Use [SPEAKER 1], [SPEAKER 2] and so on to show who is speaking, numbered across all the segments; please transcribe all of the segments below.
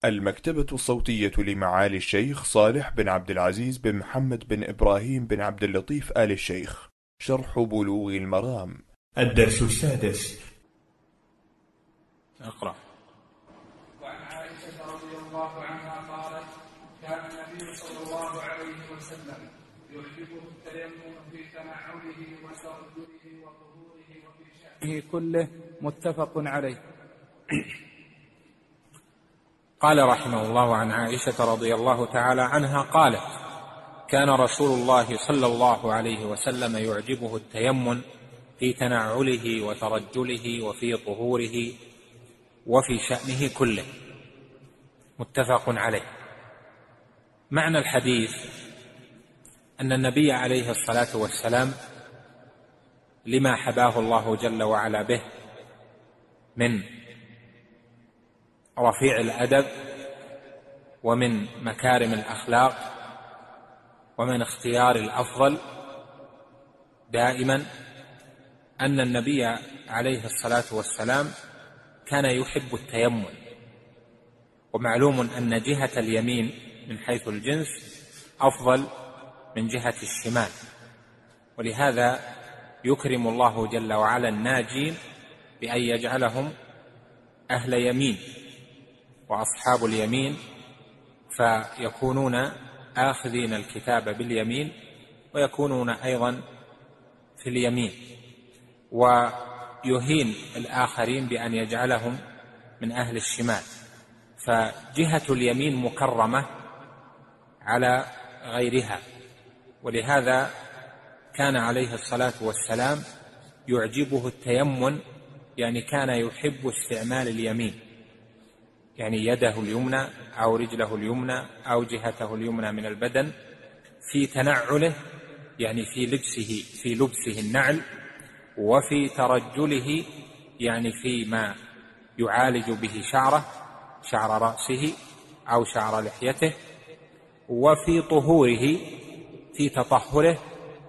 [SPEAKER 1] المكتبة الصوتية لمعالي الشيخ صالح بن عبد العزيز بن محمد بن إبراهيم بن عبد اللطيف آل الشيخ. شرح بلوغ المرام.
[SPEAKER 2] الدرس السادس.
[SPEAKER 3] اقرأ.
[SPEAKER 4] وعن عائشة رضي الله عنها قالت: كان النبي صلى الله عليه وسلم يحبه التيمم في تنعله وترجله وطهوره وفي شأنه كله. متفق عليه.
[SPEAKER 3] قال رحمه الله: عن عائشة رضي الله تعالى عنها قالت: كان رسول الله صلى الله عليه وسلم يعجبه التيمم في تنعله وترجله وفي طهوره وفي شأنه كله. متفق عليه. معنى الحديث أن النبي عليه الصلاة والسلام لما حباه الله جل وعلا به من رفيع الأدب ومن مكارم الأخلاق ومن اختيار الأفضل دائما، أن النبي عليه الصلاة والسلام كان يحب التيمم. ومعلوم أن جهة اليمين من حيث الجنس أفضل من جهة الشمال، ولهذا يكرم الله جل وعلا الناجين بأن يجعلهم أهل يمين وأصحاب اليمين، فيكونون آخذين الكتاب باليمين ويكونون أيضا في اليمين، ويهين الآخرين بأن يجعلهم من أهل الشمال. فجهة اليمين مكرمة على غيرها، ولهذا كان عليه الصلاة والسلام يعجبه التيمم، يعني كان يحب استعمال اليمين، يعني يده اليمنى أو رجله اليمنى أو جهته اليمنى من البدن في تنعله، يعني في لبسه النعل، وفي ترجله يعني فيما يعالج به شعر رأسه أو شعر لحيته، وفي طهوره في تطهره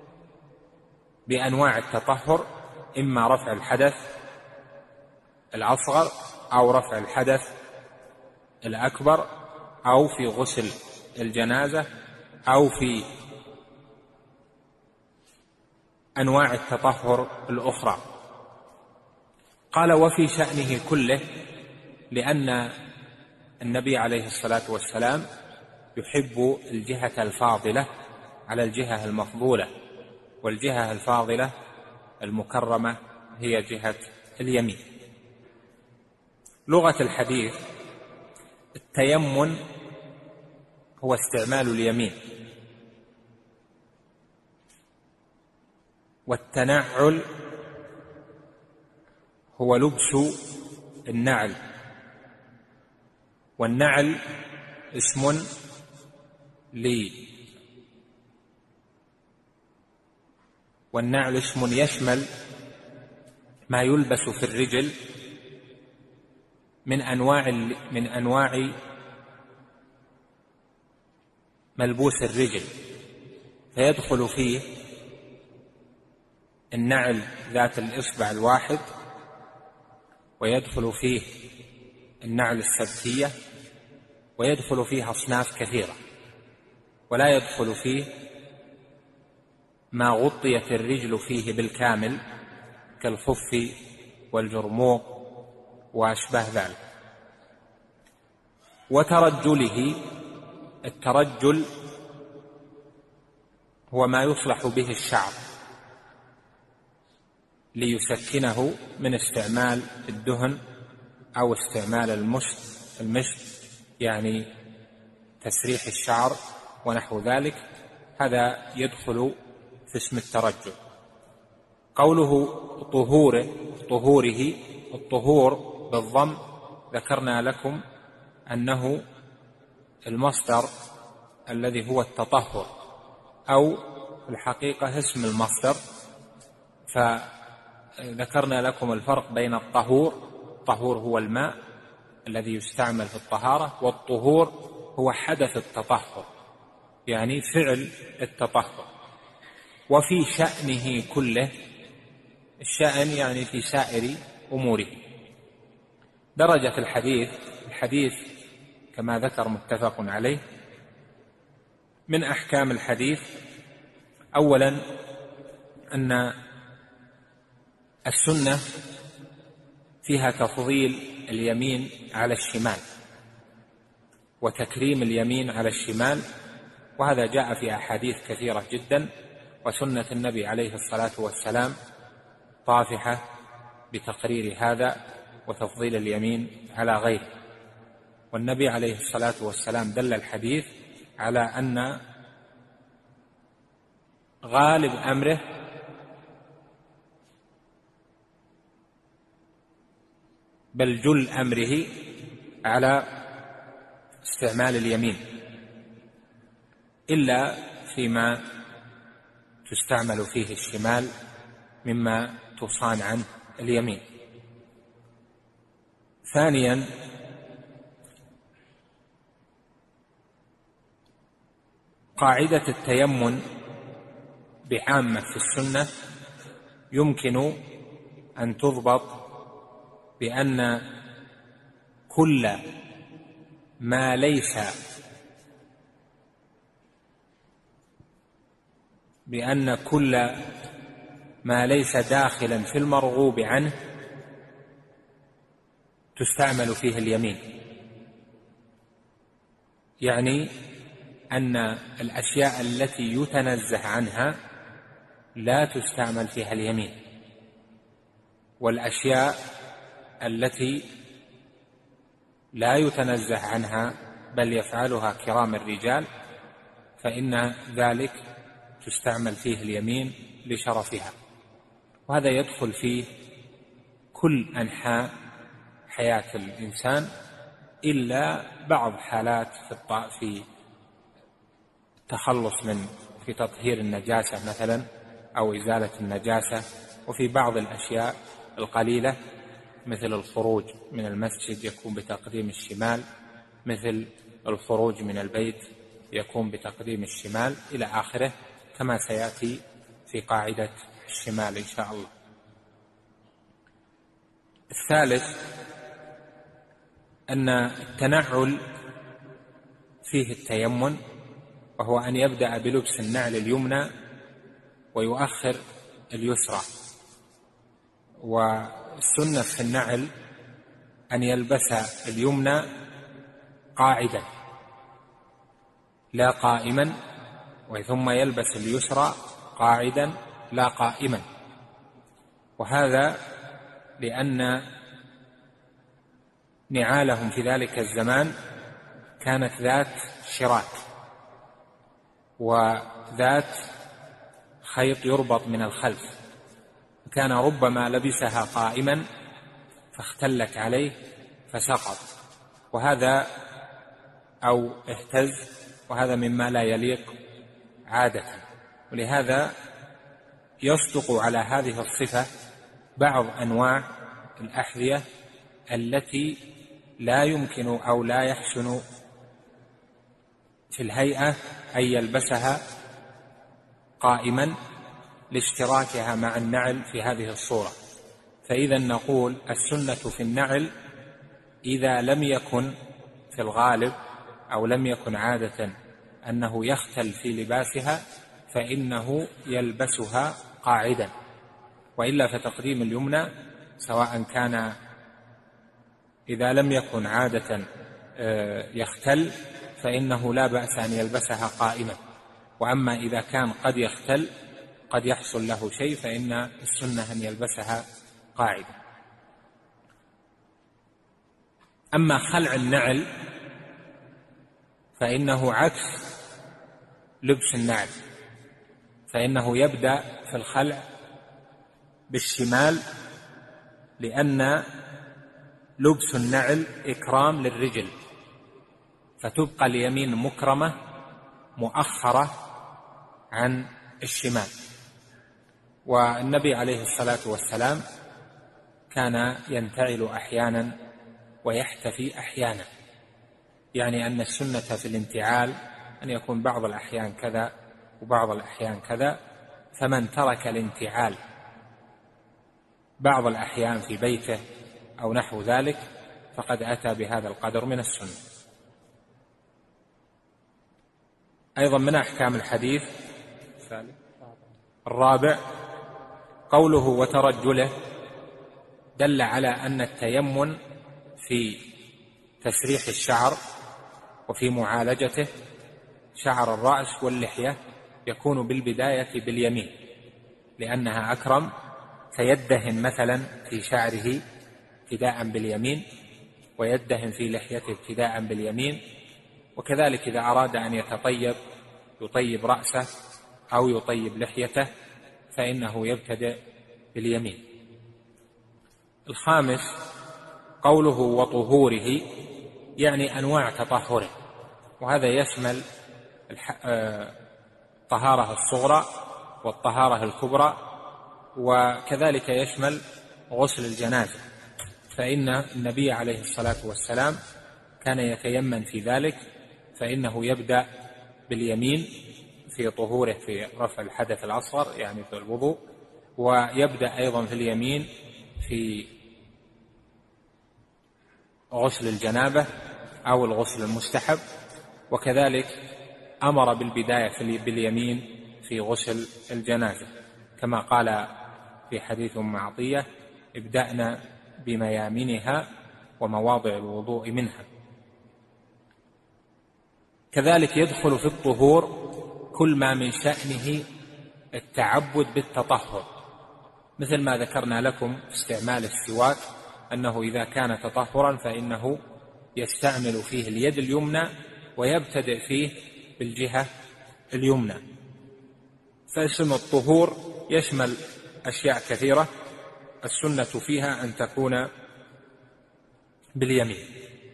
[SPEAKER 3] بأنواع التطهر، إما رفع الحدث الأصغر أو رفع الحدث الأكبر، أو في غسل الجنازة، أو في أنواع التطهر الأخرى. قال: وفي شأنه كله، لأن النبي عليه الصلاة والسلام يحب الجهة الفاضلة على الجهة المفضولة، والجهة الفاضلة المكرمة هي جهة اليمين. لغة الحديث: التيمم هو استعمال اليمين، والتنعل هو لبس النعل، والنعل اسم والنعل اسم يشمل ما يلبس في الرجل من أنواع ملبوس الرجل، فيدخل فيه النعل ذات الإصبع الواحد، ويدخل فيه النعل السبتية، ويدخل فيه أصناف كثيرة، ولا يدخل فيه ما غطيت الرجل فيه بالكامل كالخف والجرموق وأشباه ذلك. وترجله: الترجل هو ما يصلح به الشعر ليسكنه من استعمال الدهن أو استعمال المشط، يعني تسريح الشعر ونحو ذلك، هذا يدخل في اسم الترجل. قوله طهوره، الطهور بالضم ذكرنا لكم أنه المصدر الذي هو التطهر، أو الحقيقة اسم المصدر. فذكرنا لكم الفرق بين الطهور هو الماء الذي يستعمل في الطهارة، والطهور هو حدث التطهر، يعني فعل التطهر. وفي شأنه كله، الشأن يعني في سائر أموره. درجة الحديث كما ذكر متفق عليه. من أحكام الحديث: أولا أن السنة فيها تفضيل اليمين على الشمال وتكريم اليمين على الشمال، وهذا جاء في أحاديث كثيرة جدا، وسنة النبي عليه الصلاة والسلام طافحة بتقرير هذا وتفضيل اليمين على غيره. والنبي عليه الصلاة والسلام دل الحديث على أن غالب أمره بل جل أمره على استعمال اليمين، إلا فيما تستعمل فيه الشمال مما تصان عنه اليمين. ثانيا قاعدة التيمم بعامة في السنة يمكن أن تضبط بأن كل ما ليس داخلا في المرغوب عنه تستعمل فيه اليمين، يعني أن الأشياء التي يتنزه عنها لا تستعمل فيها اليمين، والأشياء التي لا يتنزه عنها بل يفعلها كرام الرجال فإن ذلك تستعمل فيه اليمين لشرفها. وهذا يدخل فيه كل أنحاء حياة الإنسان إلا بعض حالات في التخلص في تطهير النجاسة مثلا أو إزالة النجاسة، وفي بعض الأشياء القليلة مثل الخروج من المسجد يكون بتقديم الشمال، مثل الخروج من البيت يكون بتقديم الشمال إلى آخره، كما سيأتي في قاعدة الشمال إن شاء الله. الثالث أن التنعل فيه التيمم، وهو أن يبدأ بلبس النعل اليمنى ويؤخر اليسرى. والسنة في النعل أن يلبس اليمنى قاعدا لا قائما، ثم يلبس اليسرى قاعدا لا قائما، وهذا لأن نعالهم في ذلك الزمان كانت ذات شراك وذات خيط يربط من الخلف، كان ربما لبسها قائما فاختلت عليه فسقط وهذا أو اهتز، وهذا مما لا يليق عادة. ولهذا يصدق على هذه الصفة بعض أنواع الأحذية التي لا يمكن أو لا يحسن في الهيئة أن يلبسها قائما لاشتراكها مع النعل في هذه الصورة. فإذا نقول السنة في النعل إذا لم يكن في الغالب أو لم يكن عادة أنه يختل في لباسها فإنه يلبسها قاعدا، وإلا فتقديم اليمنى سواء كان إذا لم يكن عادة يختل فإنه لا بأس أن يلبسها قائما، وأما إذا كان قد يختل قد يحصل له شيء فإن السنة أن يلبسها قاعدة. أما خلع النعل فإنه عكس لبس النعل، فإنه يبدأ في الخلع بالشمال، لأن لبس النعل إكرام للرجل، فتبقى اليمين مكرمة مؤخرة عن الشمال. والنبي عليه الصلاة والسلام كان ينتعل أحيانا ويحتفي أحيانا، يعني أن السنة في الانتعال أن يكون بعض الأحيان كذا وبعض الأحيان كذا، فمن ترك الانتعال بعض الأحيان في بيته أو نحو ذلك فقد أتى بهذا القدر من السنة. أيضا من أحكام الحديث الرابع قوله وترجله، دل على أن التيمم في تسريح الشعر وفي معالجته، شعر الرأس واللحية، يكون بالبداية باليمين لأنها أكرم، فيدهن مثلا في شعره ابتداء باليمين، ويدهن في لحيته ابتداء باليمين. وكذلك إذا أراد أن يطيب رأسه أو يطيب لحيته فإنه يبتدئ باليمين. الخامس قوله وطهوره، يعني أنواع تطهره، وهذا يشمل الطهارة الصغرى والطهارة الكبرى، وكذلك يشمل غسل الجنازة، فإن النبي عليه الصلاة والسلام كان يتيمم في ذلك، فإنه يبدأ باليمين في طهوره في رفع الحدث الأصغر يعني في الوضوء، ويبدأ أيضا في اليمين في غسل الجنابة أو الغسل المستحب، وكذلك أمر بالبداية باليمين في غسل الجنازة كما قال في حديث أم عطية: ابدأنا بميامنها ومواضع الوضوء منها. كذلك يدخل في الطهور كل ما من شأنه التعبد بالتطهر، مثل ما ذكرنا لكم في استعمال السواك، أنه إذا كان تطهرا فإنه يستعمل فيه اليد اليمنى ويبتدئ فيه بالجهة اليمنى. فاسم الطهور يشمل أشياء كثيرة، السنة فيها أن تكون باليمين.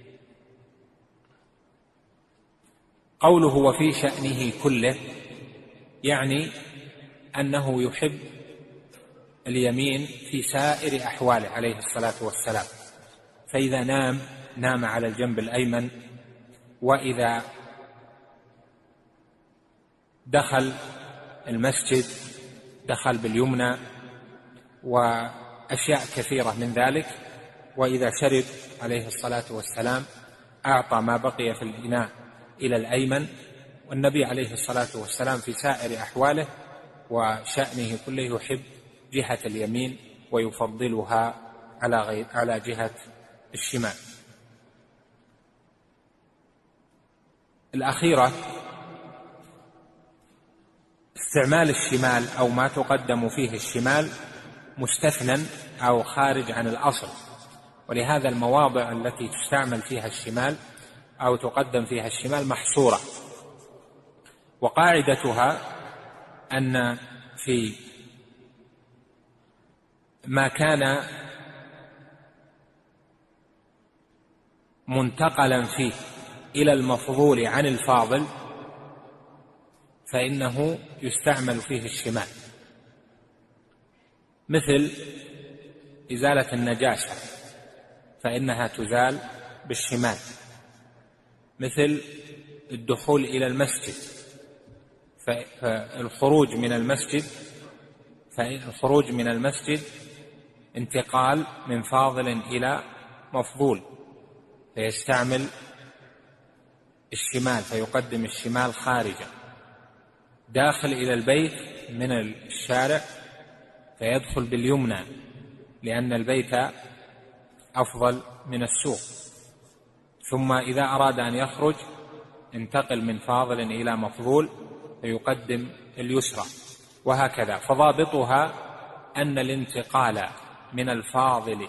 [SPEAKER 3] قوله وفي شأنه كله، يعني أنه يحب اليمين في سائر أحواله عليه الصلاة والسلام، فإذا نام على الجنب الأيمن، وإذا دخل المسجد دخل باليمنى، وأشياء كثيرة من ذلك. وإذا شرب عليه الصلاة والسلام أعطى ما بقي في الإناء إلى الأيمن. والنبي عليه الصلاة والسلام في سائر أحواله وشأنه كله يحب جهة اليمين ويفضلها على جهة الشمال. الأخيرة استعمال الشمال أو ما تقدم فيه الشمال مستثنى أو خارج عن الأصل، ولهذا المواضع التي تستعمل فيها الشمال أو تقدم فيها الشمال محصورة، وقاعدتها أن في ما كان منتقلا فيه إلى المفضول عن الفاضل فإنه يستعمل فيه الشمال، مثل إزالة النجاسة فإنها تزال بالشمال، مثل الدخول إلى المسجد، فالخروج من المسجد انتقال من فاضل إلى مفضول، فيستعمل الشمال فيقدم الشمال خارجا. داخل إلى البيت من الشارع فيدخل باليمنى لأن البيت أفضل من السوق. ثم إذا أراد أن يخرج انتقل من فاضل إلى مفضول فيقدم اليسرى، وهكذا. فضابطها أن الانتقال من الفاضل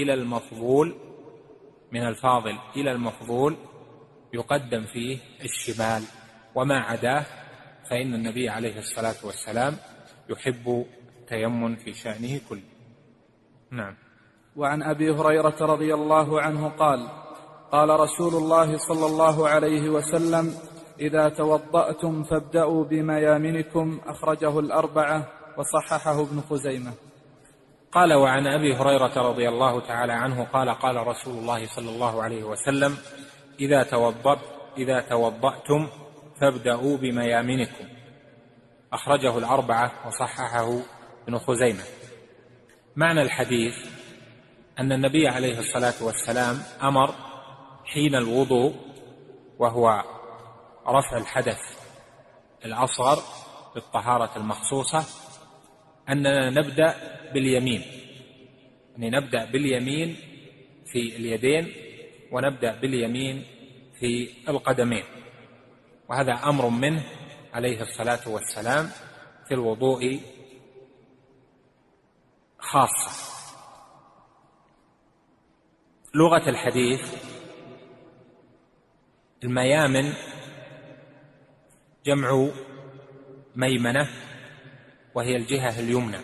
[SPEAKER 3] إلى المفضول يقدم فيه الشمال، وما عداه فإن النبي عليه الصلاة والسلام يحب التيمم في شأنه كله. نعم.
[SPEAKER 4] وعن أبي هريرة رضي الله عنه قال: قال رسول الله صلى الله عليه وسلم: إذا توضأتم فابدأوا بميامنكم. أخرجه الأربعة وصححه ابن خزيمة.
[SPEAKER 3] قال: وعن أبي هريرة رضي الله تعالى عنه قال: قال رسول الله صلى الله عليه وسلم: إذا توضأتم فابدأوا بميامنكم. أخرجه الأربعة وصححه ابن خزيمة. معنى الحديث أن النبي عليه الصلاة والسلام أمر حين الوضوء وهو رفع الحدث الأصغر بالطهارة المخصوصة أننا نبدأ باليمين، يعني نبدأ باليمين في اليدين ونبدأ باليمين في القدمين، وهذا أمر منه عليه الصلاة والسلام في الوضوء خاصة. لغة الحديث: الميامن جمع ميمنة، وهي الجهة اليمنى،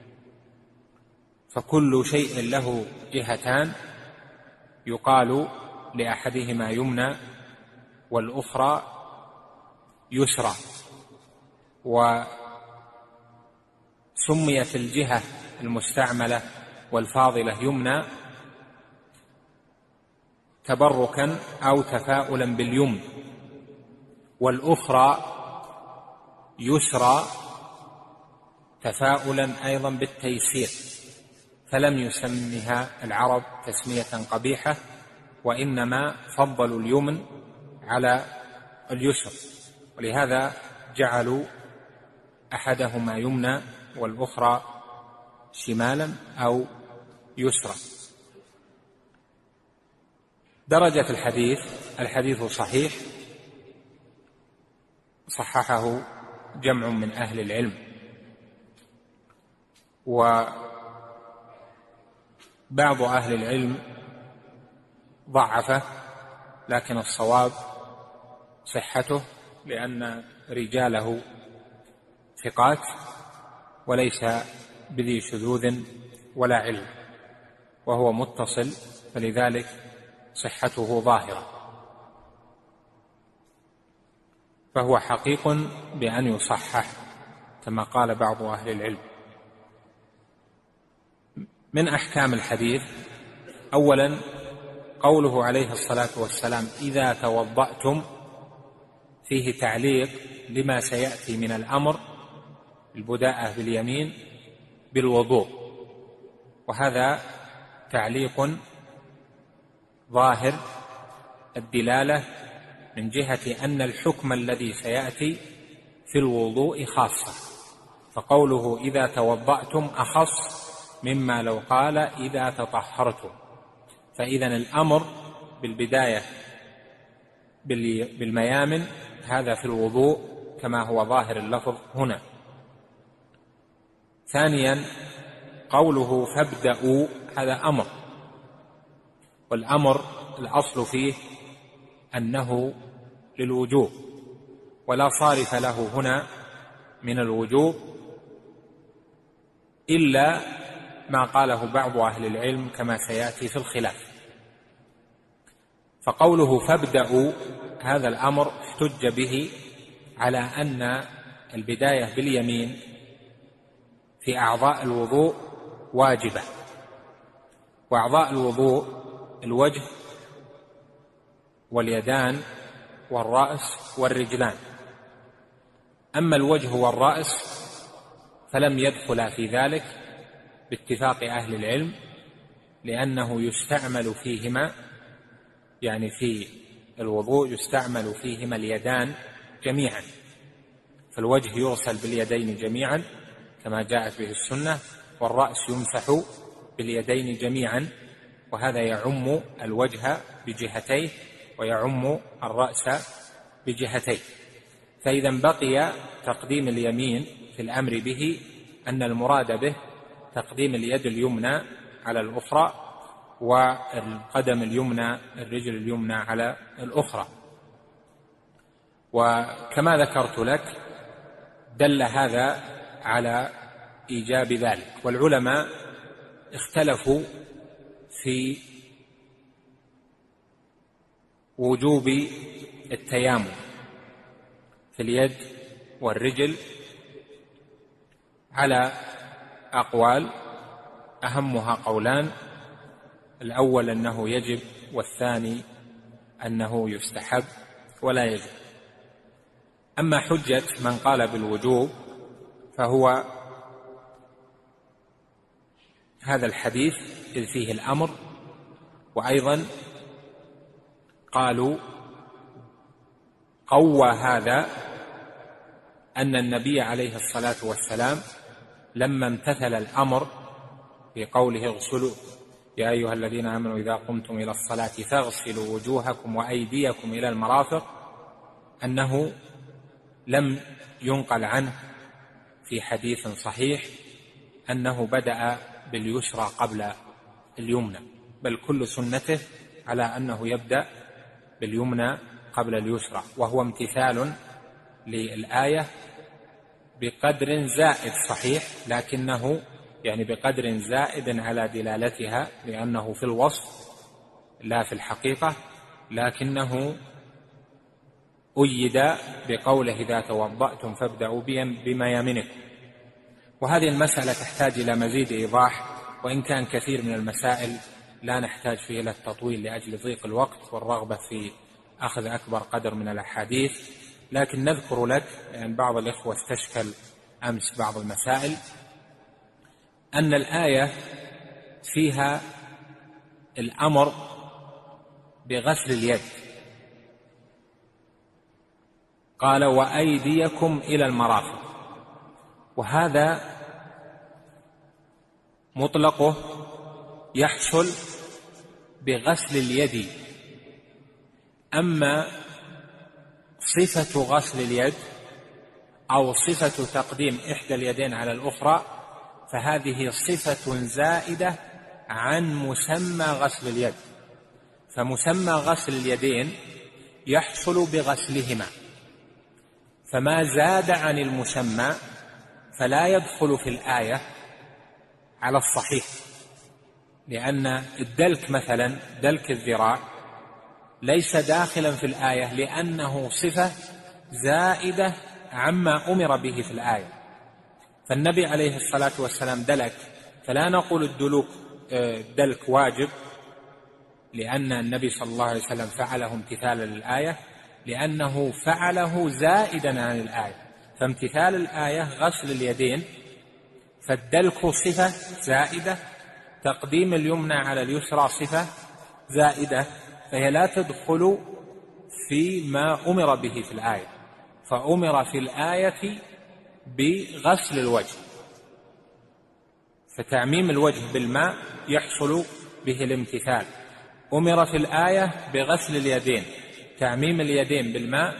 [SPEAKER 3] فكل شيء له جهتان يقال لأحدهما يمنى والأخرى يسرى. وسميت الجهة المستعملة والفاضلة يمنى تبركا أو تفاؤلا باليمن، والأخرى يسرى تفاؤلا أيضا بالتيسير، فلم يسمها العرب تسمية قبيحة، وإنما فضلوا اليمن على اليسر، ولهذا جعلوا أحدهما يمنى والأخرى شمالا أو يسرا. درجة الحديث صحيح، صححه جمع من أهل العلم، وبعض أهل العلم ضعفه، لكن الصواب صحته، لأن رجاله ثقات وليس بذي شذوذ ولا علم، وهو متصل، فلذلك صحته ظاهرة، فهو حقيق بأن يصحح كما قال بعض أهل العلم. من أحكام الحديث: أولا قوله عليه الصلاة والسلام إذا توضأتم، فيه تعليق لما سيأتي من الأمر البداءة باليمين بالوضوء، وهذا تعليق ظاهر الدلالة من جهة أن الحكم الذي سيأتي في الوضوء خاصة، فقوله إذا توضأتم أخص مما لو قال إذا تطهرتم، فإذا الأمر بالبداية بالميامن هذا في الوضوء كما هو ظاهر اللفظ هنا. ثانيا قوله فابدأوا، هذا أمر، والأمر الأصل فيه أنه للوجوب، ولا صارف له هنا من الوجوب إلا ما قاله بعض أهل العلم كما سيأتي في الخلاف. فقوله فابدأوا هذا الأمر احتج به على أن البداية باليمين في أعضاء الوضوء واجبة، وأعضاء الوضوء الوجه واليدان والرأس والرجلان، أما الوجه والرأس فلم يدخل في ذلك باتفاق أهل العلم، لأنه يستعمل فيهما، يعني في الوضوء يستعمل فيهما اليدان جميعا، فالوجه يغسل باليدين جميعا كما جاءت به السنة، والرأس يمسح باليدين جميعا، وهذا يعم الوجه بجهتيه ويعم الرأس بجهتيه. فإذا بقي تقديم اليمين في الأمر به أن المراد به تقديم اليد اليمنى على الأخرى، والقدم اليمنى الرجل اليمنى على الأخرى. وكما ذكرت لك دل هذا على إيجاب ذلك، والعلماء اختلفوا في وجوب التيامن في اليد والرجل على أقوال، أهمها قولان: الأول أنه يجب، والثاني أنه يستحب ولا يجب. أما حجة من قال بالوجوب فهو هذا الحديث إذ فيه الأمر، وأيضا قالوا قوى هذا أن النبي عليه الصلاة والسلام لما امتثل الأمر في قوله اغسلوا يا أيها الذين آمنوا إذا قمتم إلى الصلاة فاغسلوا وجوهكم وأيديكم إلى المرافق، أنه لم ينقل عنه في حديث صحيح أنه بدأ باليسرى قبل اليمنى، بل كل سنته على أنه يبدأ باليمنى قبل اليسرى، وهو امتثال للآية بقدر زائد صحيح، لكنه يعني بقدر زائد على دلالتها، لأنه في الوصف لا في الحقيقة، لكنه أيد بقوله إذا توضأتم فابدأوا بميامنكم. وهذه المسألة تحتاج إلى مزيد إيضاح، وإن كان كثير من المسائل لا نحتاج فيه إلى التطويل لأجل ضيق الوقت والرغبة في أخذ أكبر قدر من الأحاديث، لكن نذكر لك لأن بعض الإخوة استشكل أمس بعض المسائل أن الآية فيها الأمر بغسل اليد، قال وأيديكم إلى المرافق، وهذا مطلقه يحصل بغسل اليد، أما صفة غسل اليد أو صفة تقديم إحدى اليدين على الأخرى فهذه صفة زائدة عن مسمى غسل اليد، فمسمى غسل اليدين يحصل بغسلهما، فما زاد عن المسمى فلا يدخل في الآية على الصحيح، لأن الدلك مثلا دلك الذراع ليس داخلا في الآية لأنه صفة زائدة عما أمر به في الآية، فالنبي عليه الصلاة والسلام دلك، فلا نقول الدلك واجب لأن النبي صلى الله عليه وسلم فعله امتثالا للآية، لأنه فعله زائدا عن الآية، فامتثال الآية غسل اليدين، فالدلك صفة زائدة، تقديم اليمنى على اليسرى صفة زائدة، فهي لا تدخل فيما أمر به في الآية، فأمر في الآية بغسل الوجه، فتعميم الوجه بالماء يحصل به الامتثال، أمر في الآية بغسل اليدين، تعميم اليدين بالماء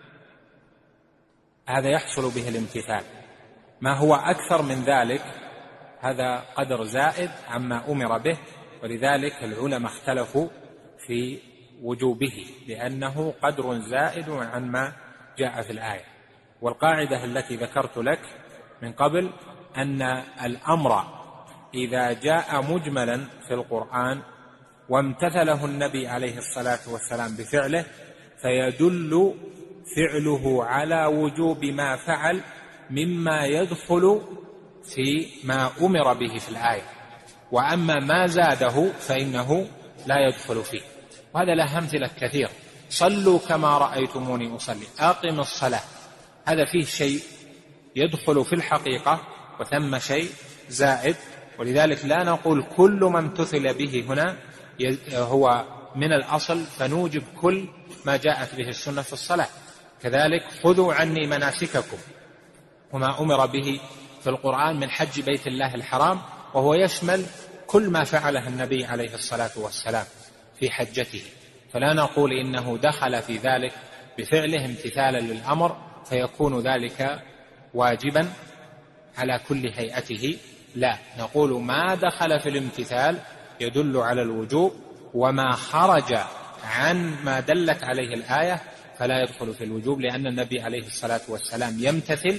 [SPEAKER 3] هذا يحصل به الامتثال، ما هو أكثر من ذلك هذا قدر زائد عما أمر به، ولذلك العلماء اختلفوا في وجوبه لأنه قدر زائد عن ما جاء في الآية. والقاعدة التي ذكرت لك من قبل أن الأمر إذا جاء مجملا في القرآن وامتثله النبي عليه الصلاة والسلام بفعله فيدل فعله على وجوب ما فعل مما يدخل في ما أمر به في الآية، وأما ما زاده فإنه لا يدخل فيه. وهذا له أمثلة كثير، صلوا كما رأيتموني أصلي، أقم الصلاة، هذا فيه شيء يدخل في الحقيقة وثم شيء زائد، ولذلك لا نقول كل ما امتثل به هنا هو من الأصل فنوجب كل ما جاءت به السنة في الصلاة. كذلك خذوا عني مناسككم، وما أمر به في القرآن من حج بيت الله الحرام، وهو يشمل كل ما فعله النبي عليه الصلاة والسلام في حجته، فلا نقول إنه دخل في ذلك بفعله امتثالا للأمر فيكون ذلك واجبا على كل هيئته، لا، نقول ما دخل في الامتثال يدل على الوجوب، وما خرج عن ما دلت عليه الآية فلا يدخل في الوجوب، لأن النبي عليه الصلاة والسلام يمتثل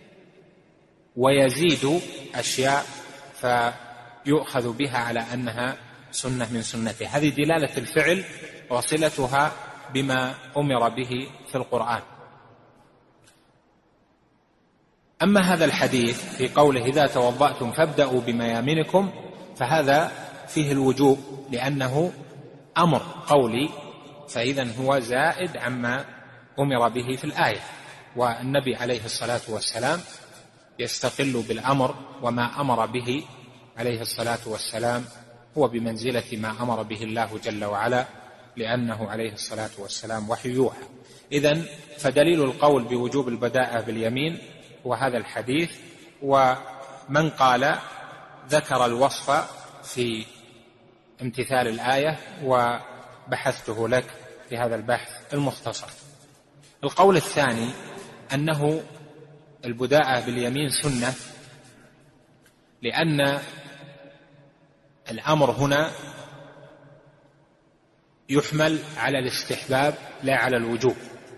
[SPEAKER 3] ويزيد أشياء فيؤخذ بها على أنها سنة من سنته. هذه دلالة الفعل وصلتها بما أمر به في القرآن. أما هذا الحديث في قوله إذا توضأتم فابدأوا بميامنكم فهذا فيه الوجوب لأنه أمر قولي، فإذن هو زائد عما أمر به في الآية، والنبي عليه الصلاة والسلام يستقل بالأمر، وما أمر به عليه الصلاة والسلام هو بمنزلة ما أمر به الله جل وعلا لأنه عليه الصلاة والسلام وحي يوحى. إذن فدليل القول بوجوب البداءة باليمين هو هذا الحديث. ومن قال ذكر الوصف في امتثال الآية وبحثته لك في هذا البحث المختصر. القول الثاني أنه البداءة باليمين سنة، لأن الأمر هنا يحمل على الاستحباب لا على الوجوب.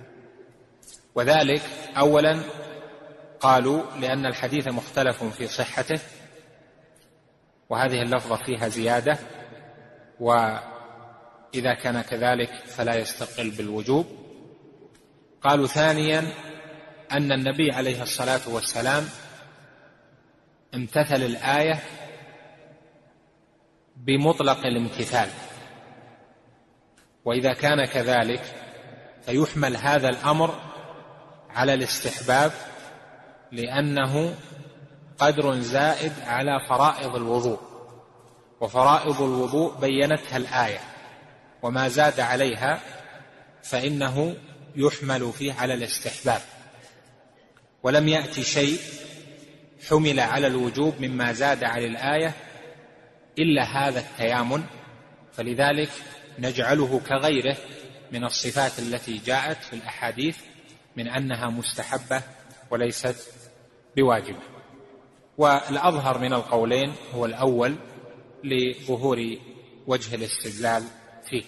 [SPEAKER 3] وذلك أولا قالوا لأن الحديث مختلف في صحته، وهذه اللفظة فيها زيادة، وإذا كان كذلك فلا يستقل بالوجوب. قالوا ثانيا أن النبي عليه الصلاة والسلام امتثل الآية بمطلق الامتثال، وإذا كان كذلك فيحمل هذا الأمر على الاستحباب، لأنه قدر زائد على فرائض الوضوء، وفرائض الوضوء بينتها الآية، وما زاد عليها فإنه يحمل فيه على الاستحباب. ولم يأتي شيء حمل على الوجوب مما زاد على الآية إلا هذا التيامن، فلذلك نجعله كغيره من الصفات التي جاءت في الأحاديث من أنها مستحبة وليست بواجبة. والأظهر من القولين هو الأول لظهور وجه الاستدلال فيه.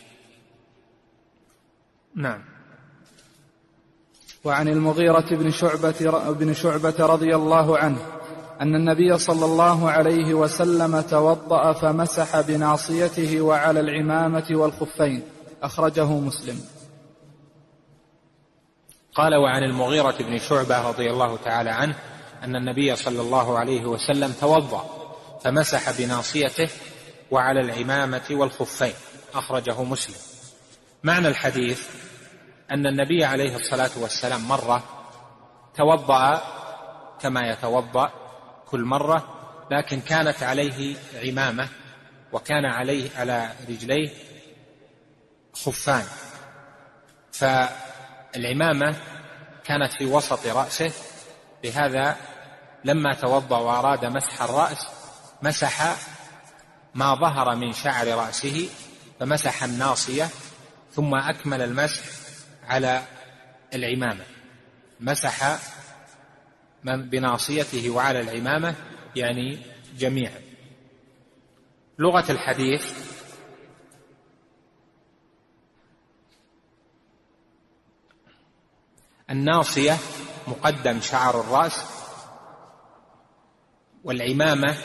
[SPEAKER 3] نعم.
[SPEAKER 4] وعن المغيرة بن شعبة رضي الله عنه أن النبي صلى الله عليه وسلم توضأ فمسح بناصيته وعلى العمامة والخفين، أخرجه مسلم.
[SPEAKER 3] قال وعن المغيرة بن شعبة رضي الله تعالى عنه أن النبي صلى الله عليه وسلم توضأ فمسح بناصيته وعلى العمامة والخفين، أخرجه مسلم. معنى الحديث أن النبي عليه الصلاة والسلام مرة توضأ كما يتوضأ كل مرة، لكن كانت عليه عمامة وكان عليه على رجليه خفان، فالعمامة كانت في وسط رأسه، لهذا لما توضأ وأراد مسح الرأس مسح ما ظهر من شعر رأسه، فمسح الناصية ثم أكمل المسح على العمامة، مسح بناصيته وعلى العمامة يعني جميعا. لغة الحديث الناصية مقدم شعر الرأس، والعمامة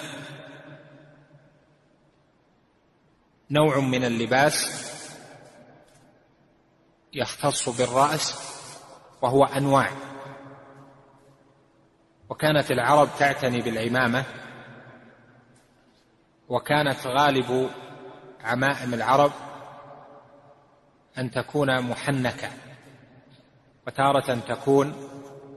[SPEAKER 3] نوع من اللباس يختص بالرأس وهو أنواع. وكانت العرب تعتني بالعمامة، وكانت غالب عمائم العرب أن تكون محنكة، وتارة تكون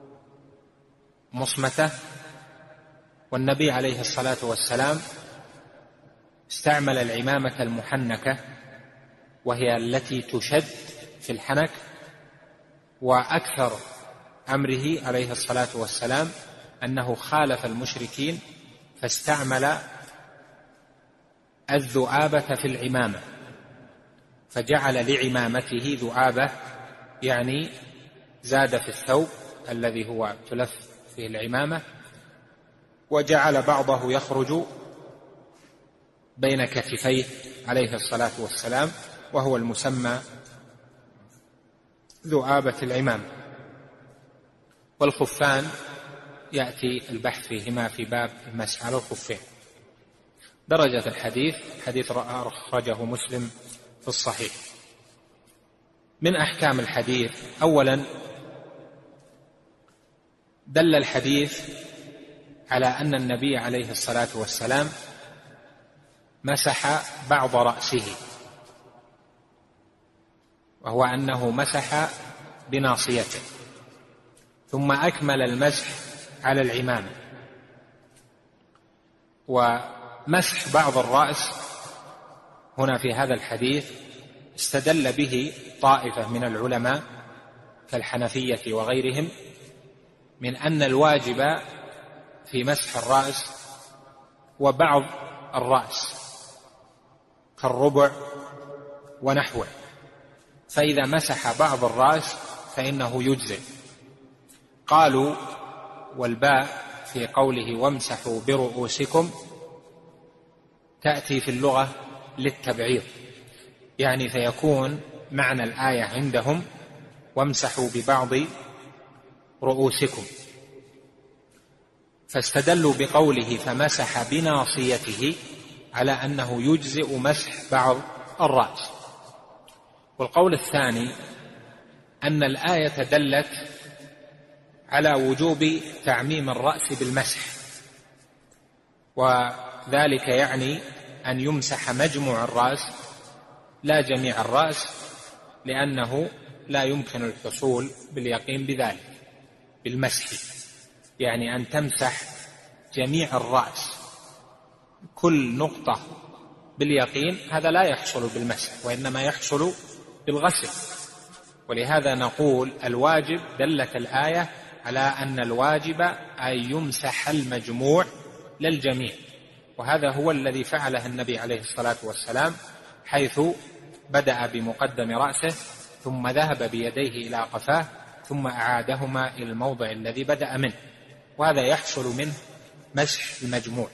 [SPEAKER 3] مصمتة. والنبي عليه الصلاة والسلام استعمل العمامة المحنكة، وهي التي تشد في الحنك، وأكثر أمره عليه الصلاة والسلام أنه خالف المشركين فاستعمل الذؤابة في العمامة، فجعل لعمامته ذؤابة، يعني زاد في الثوب الذي هو تلف فيه العمامة، وجعل بعضه يخرج بين كتفيه عليه الصلاة والسلام، وهو المسمى ذؤابة العمامة. والخفان يأتي البحث فيهما في باب المسح على الخفين. درجة الحديث حديث أخرجه مسلم في الصحيح. من أحكام الحديث: أولا دل الحديث على أن النبي عليه الصلاة والسلام مسح بعض رأسه، وهو أنه مسح بناصيته، ثم أكمل المسح على العمامة. ومسح بعض الرأس هنا في هذا الحديث استدل به طائفة من العلماء كالحنفية وغيرهم من أن الواجب في مسح الرأس وبعض الرأس كالربع ونحوه، فإذا مسح بعض الرأس فإنه يجزئ. قالوا والباء في قوله وامسحوا برؤوسكم تأتي في اللغة للتبعيض، يعني فيكون معنى الآية عندهم وامسحوا ببعض رؤوسكم، فاستدلوا بقوله فمسح بناصيته على أنه يجزئ مسح بعض الرأس. والقول الثاني أن الآية دلت على وجوب تعميم الرأس بالمسح، وذلك يعني أن يمسح مجموع الرأس لا جميع الرأس، لأنه لا يمكن الحصول باليقين بذلك بالمسح، يعني أن تمسح جميع الرأس كل نقطة باليقين هذا لا يحصل بالمسح، وإنما يحصل بالغسل. ولهذا نقول الواجب دلت الآية على أن الواجب أن يمسح المجموع للجميع، وهذا هو الذي فعله النبي عليه الصلاة والسلام، حيث بدأ بمقدم رأسه ثم ذهب بيديه إلى قفاه ثم أعادهما إلى الموضع الذي بدأ منه، وهذا يحصل منه مسح المجموع.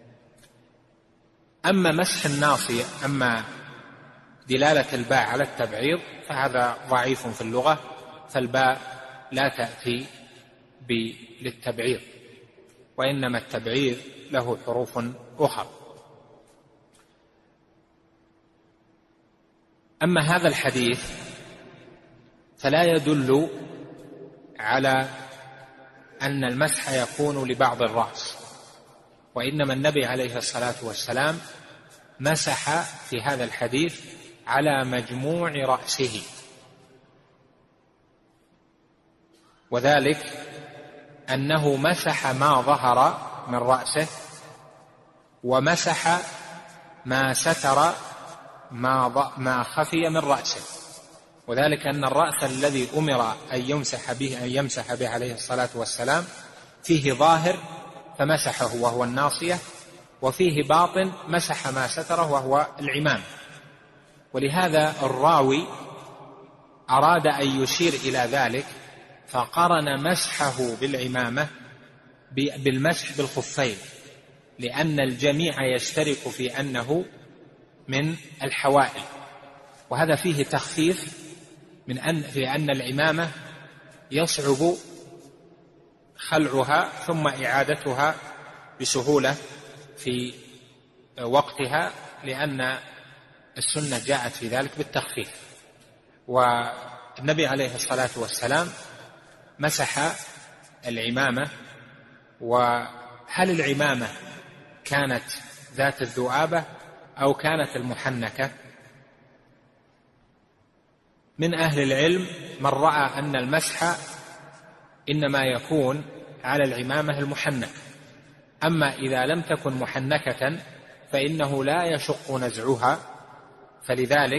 [SPEAKER 3] أما مسح الناصية، أما دلالة الباء على التبعيض فهذا ضعيف في اللغة، فالباء لا تأتي للتبعيض، وإنما التبعيض له حروف أخرى. أما هذا الحديث فلا يدل على أن المسح يكون لبعض الرأس، وإنما النبي عليه الصلاة والسلام مسح في هذا الحديث على مجموع رأسه، وذلك أنه مسح ما ظهر من رأسه ومسح ما ستر ما خفي من رأسه، وذلك أن الرأس الذي أمر أن يمسح به عليه الصلاة والسلام فيه ظاهر فمسحه وهو الناصية، وفيه باطن مسح ما ستره وهو العمام. ولهذا الراوي أراد أن يشير إلى ذلك فقرن مسحه بالعمامة بالمسح بالخفين، لأن الجميع يشترك في أنه من الحوائل، وهذا فيه تخفيف في أن العمامة يصعب خلعها ثم إعادتها بسهولة في وقتها، لأن السنة جاءت في ذلك بالتخفيف. والنبي عليه الصلاة والسلام مسح العمامة. وهل العمامة كانت ذات الذؤابة أو كانت المحنكة؟ من أهل العلم من رأى أن المسح إنما يكون على العمامة المحنكة، أما إذا لم تكن محنكة فإنه لا يشق نزعها، فلذلك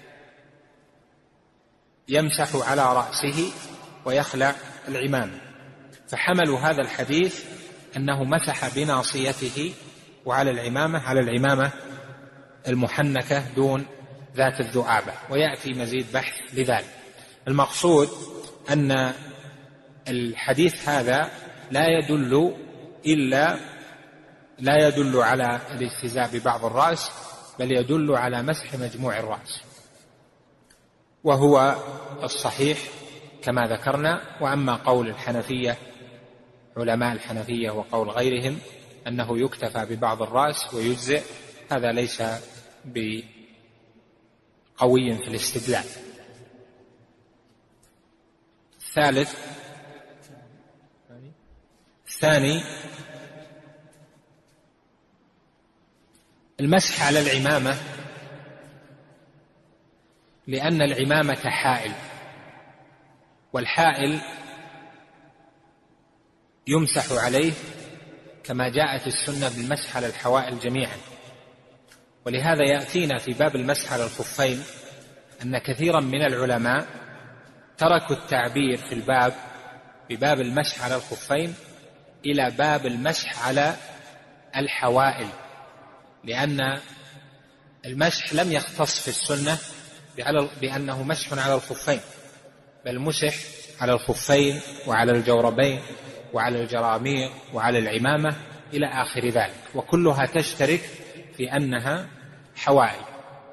[SPEAKER 3] يمسح على رأسه ويخلع العمامة. فحملوا هذا الحديث أنه مسح بناصيته وعلى العمامة المحنكة دون ذات الذؤابة، ويأتي مزيد بحث لذلك. المقصود أن الحديث هذا لا يدل على الاجتزاء ببعض الرأس، بل يدل على مسح مجموع الرأس، وهو الصحيح كما ذكرنا. وأما قول الحنفية علماء الحنفية وقول غيرهم أنه يكتفى ببعض الرأس ويجزئ، هذا ليس بقوي في الاستدلال. الثاني المسح على العمامة، لأن العمامة حائل، والحائل يمسح عليه كما جاءت السنة بالمسح على الحوائل جميعا. ولهذا يأتينا في باب المسح على الخفين أن كثيرا من العلماء تركوا التعبير في بباب المسح على الخفين إلى باب المسح على الحوائل، لأن المسح لم يختص في السنة بأنه مسح على الخفين، بل مسح على الخفين وعلى الجوربين وعلى الجراميق وعلى العمامة إلى آخر ذلك، وكلها تشترك في أنها حوائل.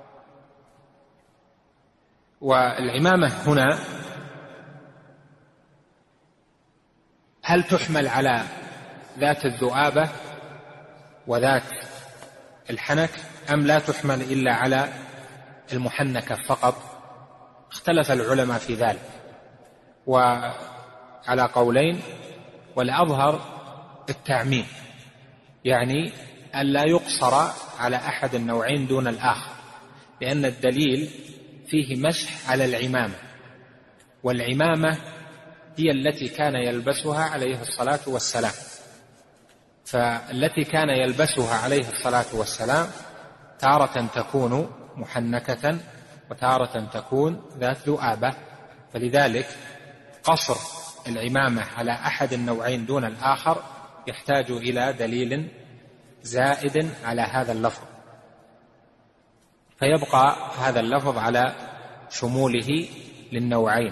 [SPEAKER 3] والعمامة هنا هل تحمل على ذات الذؤابة وذات الحنك أم لا تحمل إلا على المحنكة فقط؟ اختلف العلماء في ذلك وعلى قولين، والأظهر التعميم، يعني ألا يقصر على أحد النوعين دون الآخر، لأن الدليل فيه مسح على العمامة، والعمامة هي التي كان يلبسها عليه الصلاة والسلام، فالتي كان يلبسها عليه الصلاة والسلام تارة تكون محنكة وتارة تكون ذات ذؤابة، فلذلك قصر العمامة على أحد النوعين دون الآخر يحتاج إلى دليل زائد على هذا اللفظ، فيبقى هذا اللفظ على شموله للنوعين.